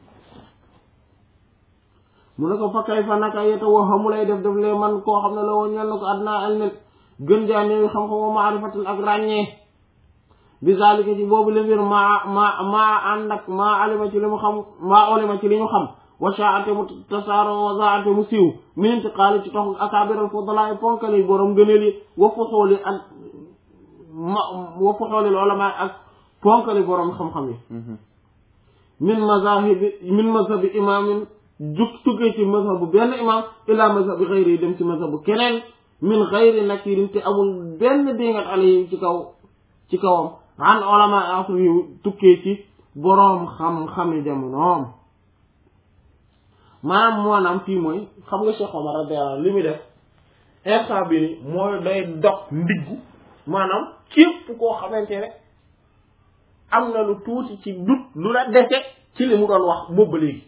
Speaker 1: mu ne ko fa kay fa naka yeta woo xamu lay def lee man koo xam ne la woon ñel na ko adnaa ilmin gën jaa néewi xam-xam wa maarifatul ak ràññee bi zalika ci boobu le mbir maa ànd ak maa alima ci li mu xam maa olima ci li ñu xam wa shaate mu tasaaro wa zaate mu siiw min intiqaali ci tox akaabiral fudalaay ponkali borom gëneel yi wa fuxooli ak wa fuxooli ulama ak ponkali borom xam-xam yi min mazhabi imaamin jug tukkee ci mazhabu benn imam ila mazhabi xayri yi dem ci mazhabu keneen min xayri nakirin te amul benn dingat alayhi ci kawam an ulama asri tukkee ci boroom xam-xami jamonoom maanaam fii mooy xam nga Cheikh Omar radiyallahu anhu li muy def instant bi ni mooy day dox ndiggu maanaam képp koo xamante ne am na lu tuuti ci dut lu la dese ci li mu doon wax boobu ba léegi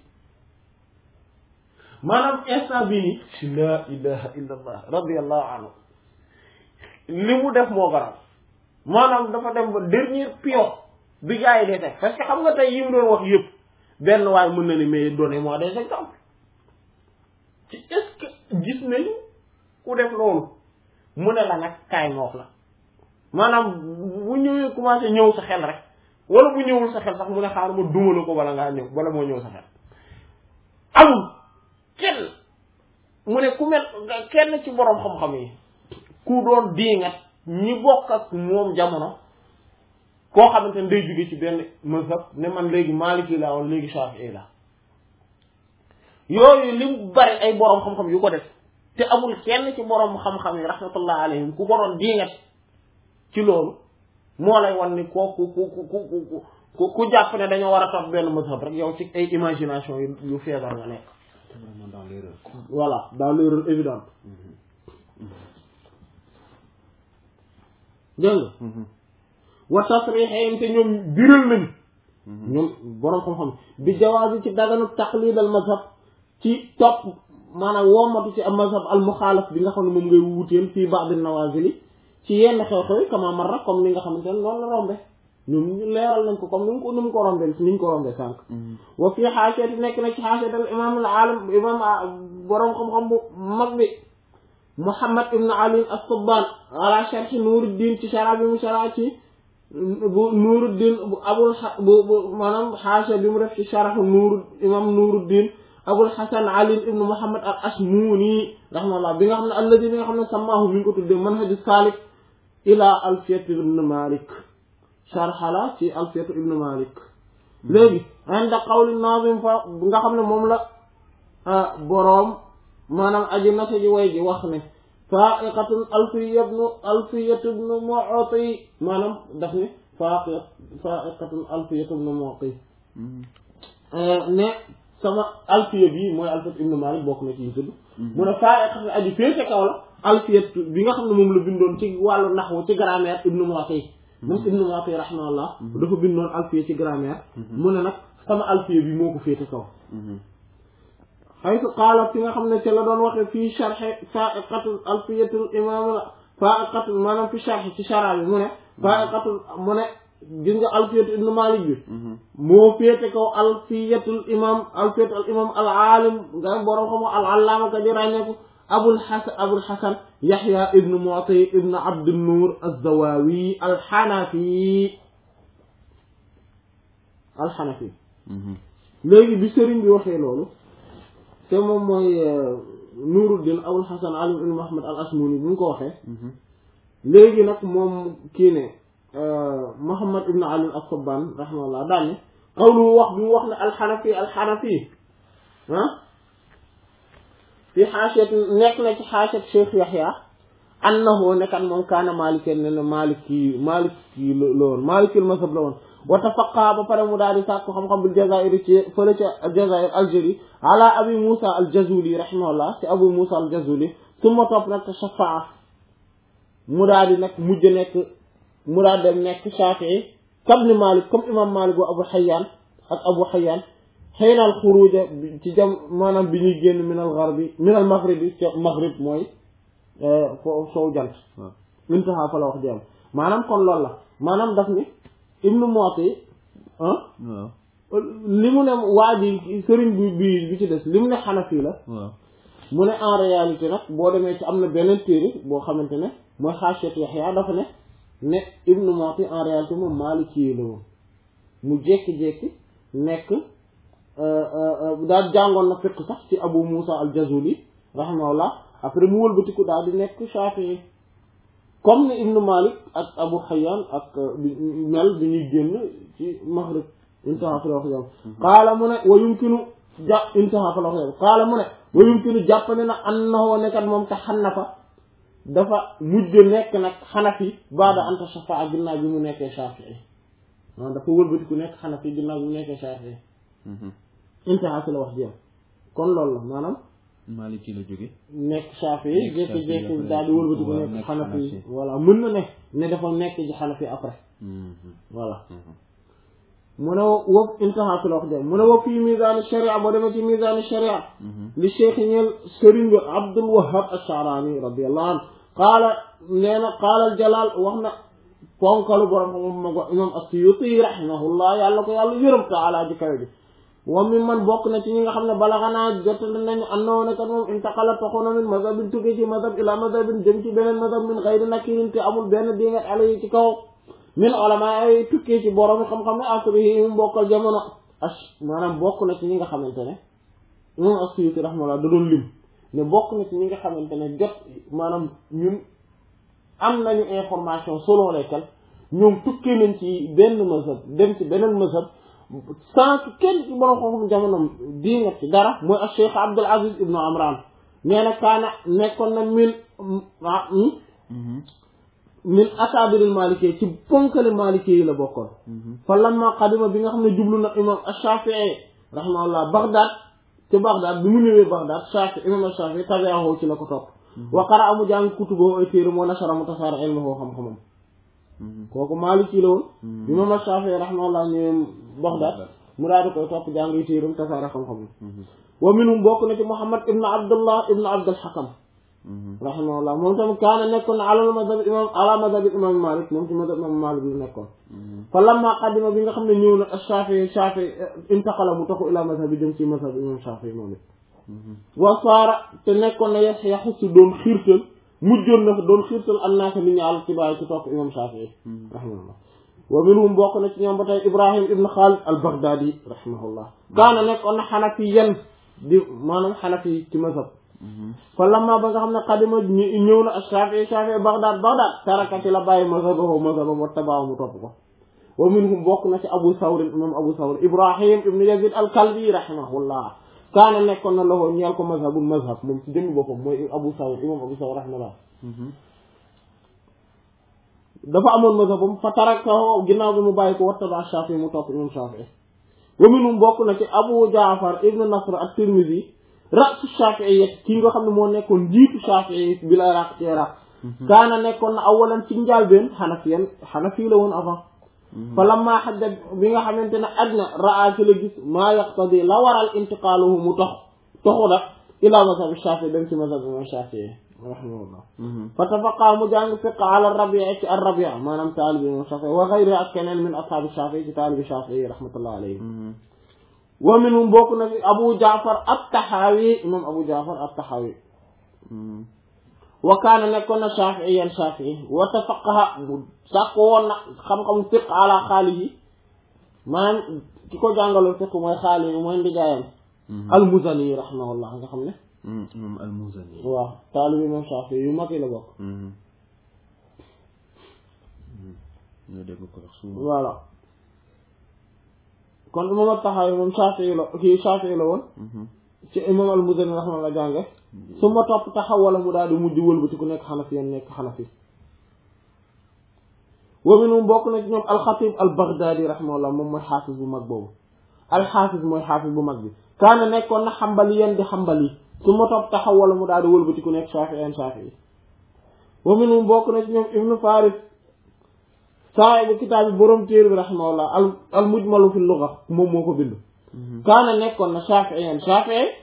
Speaker 1: maanaam instant bii nii la ilaha illa allah radiyallahu anhu li mu def moo garal maanaam dafa dem ba dernier pion bi gars yi dee teg parce que xam nga tey yi mu doon wax yëpp benn waay mën na ni mais donnez-moi des exemples ci est-ce que gis nañu ku def loolu mu ne la nag kaay moof la maanaam bu ñëwee commencé ñëw sa xel rek wala bu ñëwul sa xel sax mu ne xaar ma dumala ko bala ngaa ñëw bala moo ñëw sa xel amul kenn mu ne ku mel kenn ci boroom xam-xam yi ku doon diingat ñi bokk ak moom jamono koo xamante ne day jóge ci benn mazhab ne man léegi Maliki laa woon léegi Shafi'i la yooyu lim bari ay boroom xam-xam yu ko def te amul kenn ci boroom xam-xam yi rahmatullah alayhim ku ko doon diingat ci loolu moo lay wan ni kooku ku jàpp ne dañoo war a topp benn mazhab rek yow ci ay imagination yu feebar nga nekk.
Speaker 2: vraiment dans l'erreur.
Speaker 1: voilà dans l'erreur évidente. dégg nga. wa tasrihim te ñoom biral nañ. ñoom borom xam-xam bi jawaazi ci daganu taqlid al mazhab ci topp maanaam woomatu ci am mazhab al muxaalaf bi nga xam ne moom ngay wuteel fii ba'd an nawazil ci yenn xew-xew kama marra comme ni nga xamante ne noonu la rombe ñoom ñu leeral nañ ko comme ni mu ko rombee ni ñu ko rombee sànq. wa fii xaasiyati nekk na ci xaasiyati al imam al alim imam borom xam-xam bu mag bi Muhammad ibn Ali as-Subban ala sharh Nuruddin ci shara bi mu shara ci bu Nuruddin bu abul bu maanaam xaasiya bi mu def ci sharh imam Nuruddin Abul Hasan Ali ibn Muhammad al-Ashmuni rahimahullah bi nga xam ne alladi bi nga xam ne samaahu mi ngi ko tuddee manhaj salik ila Alfiyat ibn Malik sharhala ci Alfiyat ibn Malik léegi inda qawli nazim fa nga xam ne moom la boroom maanaam aji nata ji way ji wax ne fa'iqatun Alfiyat ibn Mu'ti maanaam daf ne fa'iqatun Alfiyat ibn Mu'ti ne sama alfiya bi mooy Alfiyat ibn Malik bokk na ci ñu tudd mu ne fa'iqatun aji féete kaw la Alfiyat bi nga xam ne moom la bindoon ci wàllu naxwu ci grammaire ibn Mu'ti moom ibn Mu'ti rahimahullah dafa bindoon alfiya ci grammaire mu ne nag sama alfiya bi moo ko féete kaw xaytu qaala fi nga xam ne ci la doon waxe fii sharh fa'iqatul alfiyatul imam fa'iqatul maanaam fi sharh ci shara bi mu ne fa'iqatul mu ne gis nga alfiyatu ibnu Malik bi moo féete kaw alfiyatul imam al alim nga borom xam al-allaama ka di ràññeeku abul hasan Yahya ibnu Mu'ti ibnu Abdun Nur az-Zawawi al-Hanafi léegi bi sëriñ bi waxee loolu te moom mooy Nuruddin Abul Hasan Ali ibn Muhammad al-Ashmuni bi mu ko waxee léegi nag moom kii ne Muhammad ibn Ali as-Sabban rahimahullah daal ne xawlu wax bi mu wax ne al-Hanafi fi xaasiyat nekk na ci xaasiyat Cheikh Yahya annahu nekkat moom kaana maalikeen ne ne maliki la woon maalikil mazhab la woon wa tafaqqa ba pare mu daal di sàkku xam-xam bil Jazaa'ir ci fële ca Jazaa'ir Algérie ala Abi Moussa al-Jazuli rahimahullah ci Abu Moussa al-Jazuli summa topp nag tashaffa'a mu daal di nag mujj nekk mu daal dem nekk Shafi'i comme Malik comme imam Malik wa Abu Hayyan xëynal xuruja ci jam maanaam bi ñuy génn minal maghribi ca maghrib mooy soow jant intaha fa la wax jam maanaam kon loolu la maanaam daf ni Ibnu Mu'ti li mu ne waa ji sëriñ bi ci des li mu ne Hanafi la mu ne en réalité nag boo demee ci am na beneen téere boo xamante ne mooy Haashiyat Yahya dafa ne Ibnu Mu'ti en réalité moom Maliki la woon mu jékki-jékki nekk daal jàngoon na fiqh sax ci Abu Musa al-Jazuli rahimahullah après mu wëlbatiku daal di nekk Shafi'i comme ni Ibnu Malik ak Abu Hayyan ak mel bi ñuy génn ci Maghrib intaha fa la wax jam qaala mu ne wa yumkinu intaha fa la wax jam qaala mu ne wa yumkinu jàppane na annahu nekkat moom te Hanafa dafa mujj nekk nag Hanafi baada anta shafa'a ginnaaw bi mu nekkee Shafi'i dafa wëlbatiku nekk Hanafi ginnaaw bi mu nekkee Shafi'i intaha fi la wax jam kon loolu la maanaam
Speaker 2: Maliki la jóge
Speaker 1: nekk Shafi'i jékki-jékki daal di wëlbati ko nekk Hanafi voilà mën na ne dafa nekk ci Hanafi après voilà mu ne woof intaha fi la wax jam mu ne woof fii mizan sharia boo demee ci mizan sharia li cheikh ñeel sëriñ bi Abdul Wahhab ash-Sha'rani radiyallahu anhu qaala nee na qaala al-Jalal wax na ponkalu borom xam mag imam as-Suyuti rahimahullah yàlla ko yàlla yërëm taala ji kawe bi wa mi man bokk na ci ñi nga xam ne balaxanaa jotal nañu annoo ne kat moom intaqala toxu na min mazhabin tukkee ci mazhab ila mazhabin jëm ci beneen mazhab min ghayri nakirin te amul benn dingat ala yi ci kaw min ulama ay tukkee ci borom xam-xam ne asri yi mu bokkal jamono maanaam bokk na ci ñi nga xamante ne imam as-Suyuti rahimahullah da doon lim ne bokk na ci ñi nga xamante ne jot maanaam ñun am nañu information selon lesquelles ñoom tukkee nañ ci benn mazhab dem ci beneen mazhab sans que kenn ci borom xam-xam jamonoom di nga ci dara mooy ak Cheikh Abdul Aziz ibnu Amran nee na kaana nekkoon na min asaabiril Maliki ci ponkali Maliki yi la bokkoon fa lamma qadima bi nga xam ne jublu na imam Ash-Shafi'i rahimahullah Baghdad bi mu ñëwee Baghdad imam Ash-Shafi'i tabi'ahu ci la ko topp wa qara'a mu jàng kutubu ay téere moo nashara mu tasaare ilmuhu xam-xamam kooku Maliki la woon bi imam Ash-Shafi'i rahimahullah ñëwee Baghdad mu daal di koy topp jàng yi téeram tasaare xam-xam wa minhum bokk na ci Muhammad ibn Abdullah ibn Abdul Hakam rahimahullah moom tamit kaana nekkoon na ala madhab imam Malik moom ci madhab imam Malik bi nekkoon fa lamma qadima bi nga xam ne ñëw na Shafi'i intaqala mu taxu ila madhab bi jëm ci madhab imam Shafi'i moom it wa saara te nekkoon na yaxusu doon xiirtal mujjoon na doon xiirtal annaasa nit ñi àll ci bàyyi ci topp imam Shafi'i rahimahullah wa minhum bokk na ci ñoom ba tey Ibrahim ibn Khalid al-Baghdadi rahimahullah kaana nekkoon na xanafiyan di maanaam xanafi ci mazhab fa lamma ba nga xam ne qadima ñëw na Shafi'i Baghdad tarakati la bàyyi mazhabam wa tabaahu mu topp ko wa minhum bokk na ci Abu Thawr imam Abu Thawr Ibrahim ibn Yazid al-Kalbi rahimahullah kaana nekkoon na loxo ñeel ko mazhab moom ci jëmmi boppam mooy Abu Thawr imam Abu Thawr rahimahullah dafa amoon mazhabam fa tarakahu ginnaaw bi mu bàyyi ko wattaba Shafi'i mu topp imam Shafi'i wa minhum bokk na ci Abu Ja'far ibn Nasr at-Tirmidhi ra'su Shafi'i ki nga xam ne moo nekkoon njiitu Shafi'i bi la Iraq ci Iraq kaana nekkoon na awalan ci njàlbeen Hanafi la woon avant fa lamma hadda bi nga xamante ne adna ra'a ci la gis maa yaqtadi la waral intiqaaluhu mu toxu nag ila mazhab Shafi'i dem ci mazhab imam Shafi'i rahimahullah fa tafaqa mu jàng fiq ala Rabi' ci ar-Rabi' maanaam taalibi imam Shafi'i wa ghayri ak keneen min ashaabi Shafi'i ci taalibi Shafi'i rahmatullah alayhi wa minhum bokk na fi Abu Ja'far at-Tahawi imam Abu Ja'far at-Tahawi wa kaana nekkoon na Shafi'iyan Shafi'i wa tafaqaha mu sàkk woon na xam-xam fiq ala xaalihi maanaam ki ko jàngaloon fiq mooy xaali mooy ndijaayam al-Muzani rahimahullah nga xam ne
Speaker 2: al-Muzani
Speaker 1: waaw taalibi imam Shafi'i yu mag yi la bokk
Speaker 2: ñoo dégg ko wax suñu
Speaker 1: voilà kon imam at-Tahawi moom Shafi'i la kii Shafi'i la woon ci imam al-Muzani rahimahullah jànge su ma topp taxawala mu daal di mujj wëlbati ku nekk xanafi yan nekk xanafi wa minhum bokk na ci ñoom al-Khatib al-Baghdadi rahimahullah moom mooy xaafis bu mag boobu al-xaafis mooy xaafis bu mag bi kaana nekkoon na xambali yan di xambali su ma topp taxawala mu daal di wëlbati ku nekk Shafi'i yan Shafi'i wa minhum bokk na ci ñoom Ibn Faris saahibu kitaab bi borom téere bi rahimahullah al-Mujmalu fi lugha moom moo ko bind kaana nekkoon na Shafi'i yan Shafi'i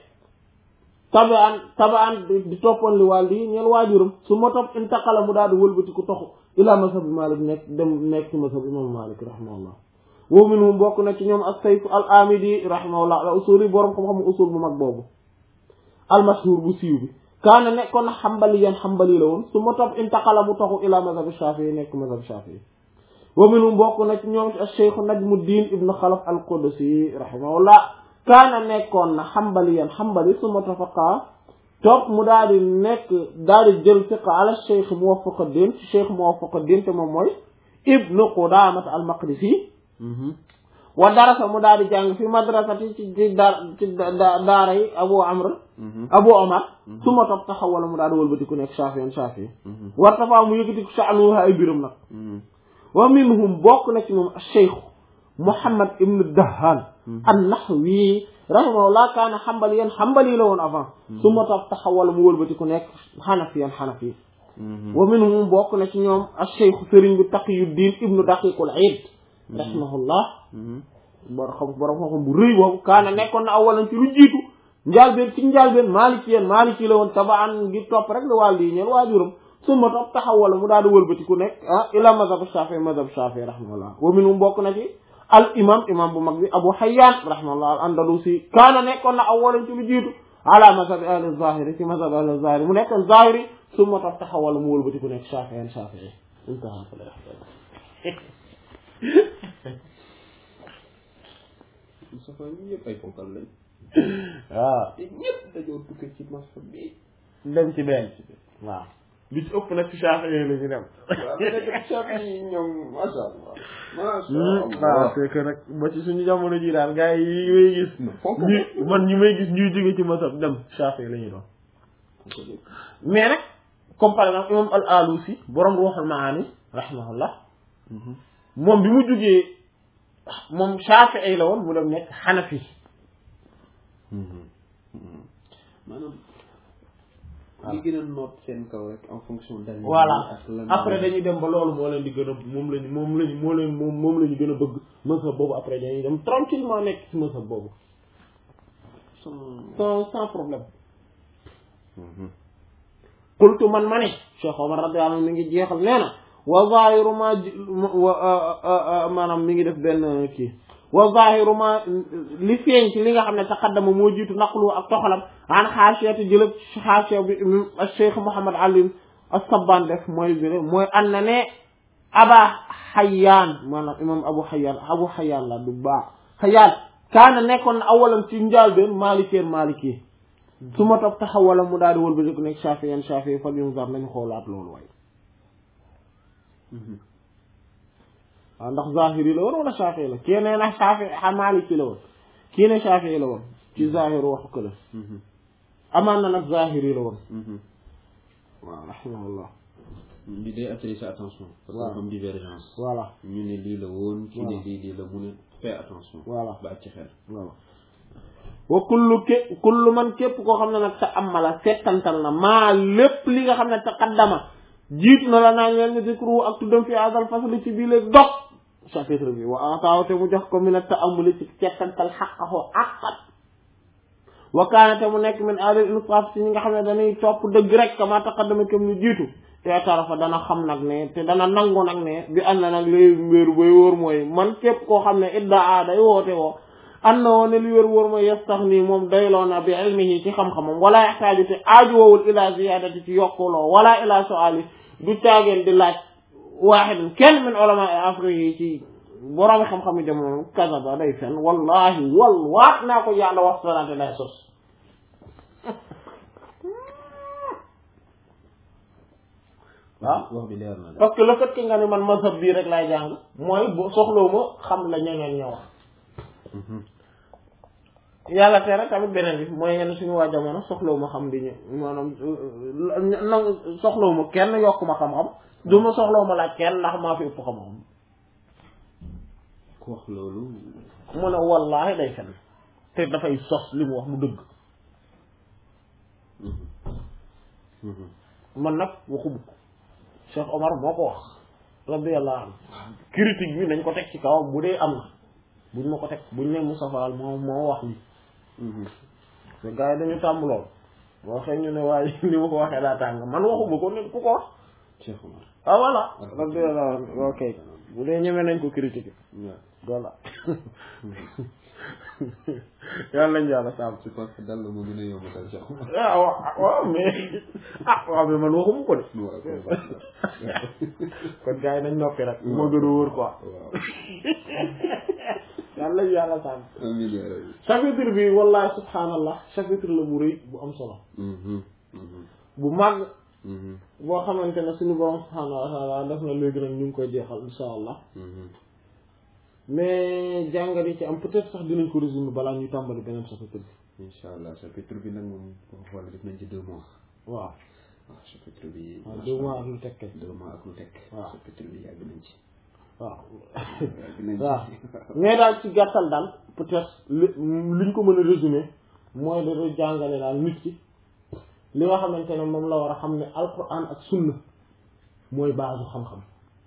Speaker 1: tabaan di toppoon li wàll yi ñeen waajuram su ma topp intaqala mu daal di wëlbati ku toxu ila mazhab Malik nekk ci mazhab imam Malik rahimahullah wa minhum bokk na ci ñoom as-Sayf al-Amidi rahimahullah al-usuli borom xam-xam usul bu mag boobu al-mashhur bu siiw bi kaana nekkoon na xambali yan xambali la woon su ma topp intaqala mu toxu ila mazhab Shafi'i nekk mazhab Shafi'i wa minhum bokk na ci ñoom as-Shaykh Najmuddin ibn Khalaf al-Qudsi rahimahullah kaana nekkoon na xambali yan xambali su ma tafaqa topp mu daal di nekk daal di jël fiq ala Shaykh Muwaffaquddin ci Shaykh Muwaffaquddin te moom mooy ibnu Qudamah al-Maqdisi wa darasa mu daal di jàng fi madrasati ci daara yi Abu Omar su ma topp taxawala mu daal di wëlbati ku nekk Shafi'i war tafaa mu yëkkati ko sha'nuhu ay biram nag wa minhum bokk na ci moom Shaykh Muhammad ibn Dahhan an-Nahwi rahimahullah kaana xambaliyan xambali la woon avant su ma topp taxawala mu wëlbati ku nekk xanafiyan xanafi wa minhum bokk na ci ñoom Shaykh Sëriñ bi Taqiyuddin ibnu Daqiq al-Eid rahimahullah borom xam-xam bu rëy boobu kaana nekkoon na awalan ci lu jiitu njaalbeen Maliki la woon tabaan ngir topp rek la wàll yi ñeen waajuram su ma topp taxawala mu daal di wëlbati ku nekk ila mazhab Shafi'i rahimahullah wa minhum bokk na ci al imam bu mag bi Abu Hayyan rahimahullah al Andalusi kaana nekkoon na awalan ci lu jiitu ala mazhab ahli zahiri ci mazhab ahli zahiri mu nekkoon zahiri su ma topp taxawala mu wëlbati ku nekk Shafi'i intaha
Speaker 2: Moustapha ñi ñëpp ay fonkal lañ
Speaker 1: waaw
Speaker 2: te ñëpp dañoo tukkee ci masfa bi
Speaker 1: dem ci benn waaw li ci ëpp nag ci Shafi'i la ñu dem
Speaker 2: waaw Shafi'i ñoom masha Allah
Speaker 1: waaw c'est que nag ba ci suñu jamono ji daal gars yi may gis ñi may gis ñuy jóge ci masab dem Shafi'i la ñuy doon mais nag comme par exemple imam al-Alusi borom Ruhul Maani rahimahullah moom bi mu jógee moom Shafi'i la woon mu dem nekk Hanafi
Speaker 2: maanaam li gën a noot seen kaw rek en fonction d'année
Speaker 1: voilà après dañuy dem ba loolu moo leen di gën a moom la ñu gën a bëgg mazhab boobu après dañuy dem tranquillement nekk ci mazhab boobu sans problème qultu man ma ne Cheikh Omar radiyallahu anhu mi ngi jeexal nee na wa zahiru ma maanaam mi ngi def benn kii wa zahiru ma li feeñ ci li nga xam ne taqaddama moo jiitu naqlu ak toxalam an xaasiyati jëlëb xaasiya bi Cheikh Mouhamad Ali as-Sabbaan def mooy an na ne Aba Hayyan maanaam imam Abu Hayyan la du baax Hayyan kaana nekkoon na awalam ci njaalbeen Maliki su ma topp taxawala mu daal di wël ba jëkk nekk Shafi'i fa yunzar nañu xoolaat loolu waaye waaw ndax zahiri la woon wala Shafi'i la kii nee na Shafi'i Maliki la woon kii ne Shafi'i la woon ci zahiri waxu ko la amaan na nag zahiri la woon waaw rahimahullah
Speaker 2: li day attirer sa attention parce que comme divergence
Speaker 1: voilà
Speaker 2: ñu ne lii la woon kii ne lii la mu ne fais attention
Speaker 1: voilà
Speaker 2: ba ci xel
Speaker 1: voilà wa kullu man képp koo xam ne nag ta amala settantal na maa lépp li nga xam ne taqaddama jiitu na la naa leen ne zikru ak tuddam fi hadal fasli ci bii léegi dox chapitre bi wa ataaw te mu jox ko mi ne ta amuli ci settantal xaqaxoo àqat wa kaana te mu nekk min ahlil insaaf si ñi nga xam ne dañuy topp dëgg rek kama taqaddama kem ñu jiitu te tarafa dana xam nag ne te dana nangu nag ne bi ànd na nag li wéeru bay wóor mooy man képp koo xam ne iddaa day woote woo ànd na woo ne li wér wóor mooy yastaxni moom doyloo na bi ilmihi ci xam-xamam wala yaxtaaju te aaju woowul ila ziyadati ci yokkuloo wala ila suali du caageen di laaj waaxidun kenn min ulama afrique yi ci boroomi xam-xam yi jamono kasaba day fen wallahi waat naa ko yàlla wax sonante day sos waaw
Speaker 2: wax bi leer na
Speaker 1: parce que le fait que nga ne man mazhab bii rek laay jàng mooy bu soxloo ma xam la ñeneen ñoo wax yàlla tere tamit beneen bi mooy ngeen suñu waa jamono soxloo ma xam di ñu maanaam soxloo ma kenn yokk ma xam-xam du ma soxloo ma laaj kenn ndax maa fi ëpp xam-xam
Speaker 2: ku wax loolu
Speaker 1: mu ne wallaahi day fen te dafay sos li mu wax mu dëgg man nag waxu bukk Cheikh Omar moo ko wax radiyallahu anhu critique bi nañ ko teg ci kawam bu dee am na buñ ma ko teg buñ ne Moustapha Al moo wax li te gars yi dañu tàmm lool boo xëy ñu ne waaye ni ma ko waxee daa tàng man waxuma ko nit ku ko wax
Speaker 2: Cheikh Omar
Speaker 1: ah voilà radiyallahu anhu ok bu dee ñeme nañ ko critiquer voilà yàlla nañ yàlla sàmm
Speaker 2: je pense que dal la moo gën a yomb dal Cheikh Omar
Speaker 1: waaw mais waaw mais man waxuma ko de kon gars yi nañ noppi rek moo gën a wóor quoi yàlla nañ yàlla sàmm chapitre bi wallahi subhanallah chapitre la bu rëy bu am solo bu màgg boo xamante ne suñu borom subhanahu wa taala def na léegi nag ñu ngi koy jeexal insha allah mais jàngat yi ci am peut-être sax dinañ ko résumer balaa ñuy tàmbali beneen chapitre bi
Speaker 2: insha allah chapitre bi nag moom wala def nañ ci 2 mois
Speaker 1: waaw
Speaker 2: chapitre bi
Speaker 1: 2 mois ak lu tekk
Speaker 2: 2 mois ak lu tekk
Speaker 1: waaw
Speaker 2: chapitre bi yàgg nañ ci
Speaker 1: waaw waaw mais daal ci gàttal daal peut-être liñ ko mën a résumer mooy dañuy jàngale daal nit ki li nga xamante ne moom la war a xam ne alquran ak sunna mooy base xam-xam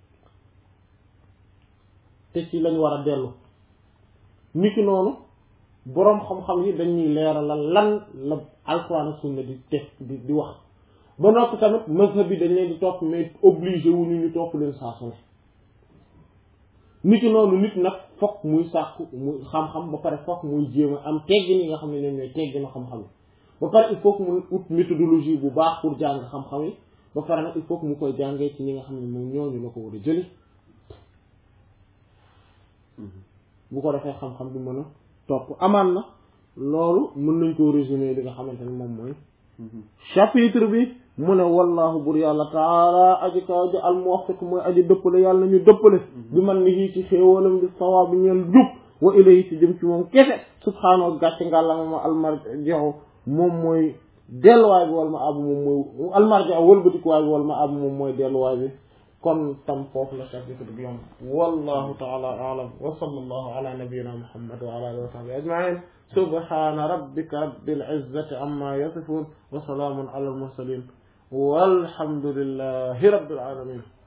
Speaker 1: te ci lañ war a dellu niki noonu boroom xam-xam yi dañuy leeralal lan la alquran ak sunna di teg di wax ba noppi tamit mazhab bi dañ leen di topp mais obligé wu ñu topp leen saa su ne niki noonu nit nag fokk muy sàkku muy xam-xam ba pare fokk muy jéem a am teggin yi nga xam ne ñoom ñooy tegginu xam-xam yi ba pare il faut que muy ut méthodologie bu baax pour jàng xam-xam yi ba pare nag il faut que mu koy jàngee ci ñi nga xam ne moom ñooñu la ko war a jëli bu ko defee xam-xam bi mën a topp amaan na loolu mën nañ koo résumer li nga xamante ne moom mooy chapitre bi mu ne wallahu bur yàlla taala aji kaw ji al muwaffiq mooy aji dëppale yàlla ñu dëppale bi man ni hii ci xéewalam bi sawaab bi ñeel jub wa ilayhi ci jëm ci moom kese subhaanahu gàcce ngàlla ma almarji'u moom mooy delluwaay bi wal ma abu moom mooy almarji'u wëlbatikuwaay bi wal ma abu moom mooy delluwaay bi kon tam foofu la chapitre bi yom wallahu taala a'lam wa sallallahu ala nabiyyina muhammad wa ala alihi wa sahbihi ajma'in subhana rabbika rabbil izzati amma yasifun wa salamun ala al mursalin walhamdulillahi rabbil alamin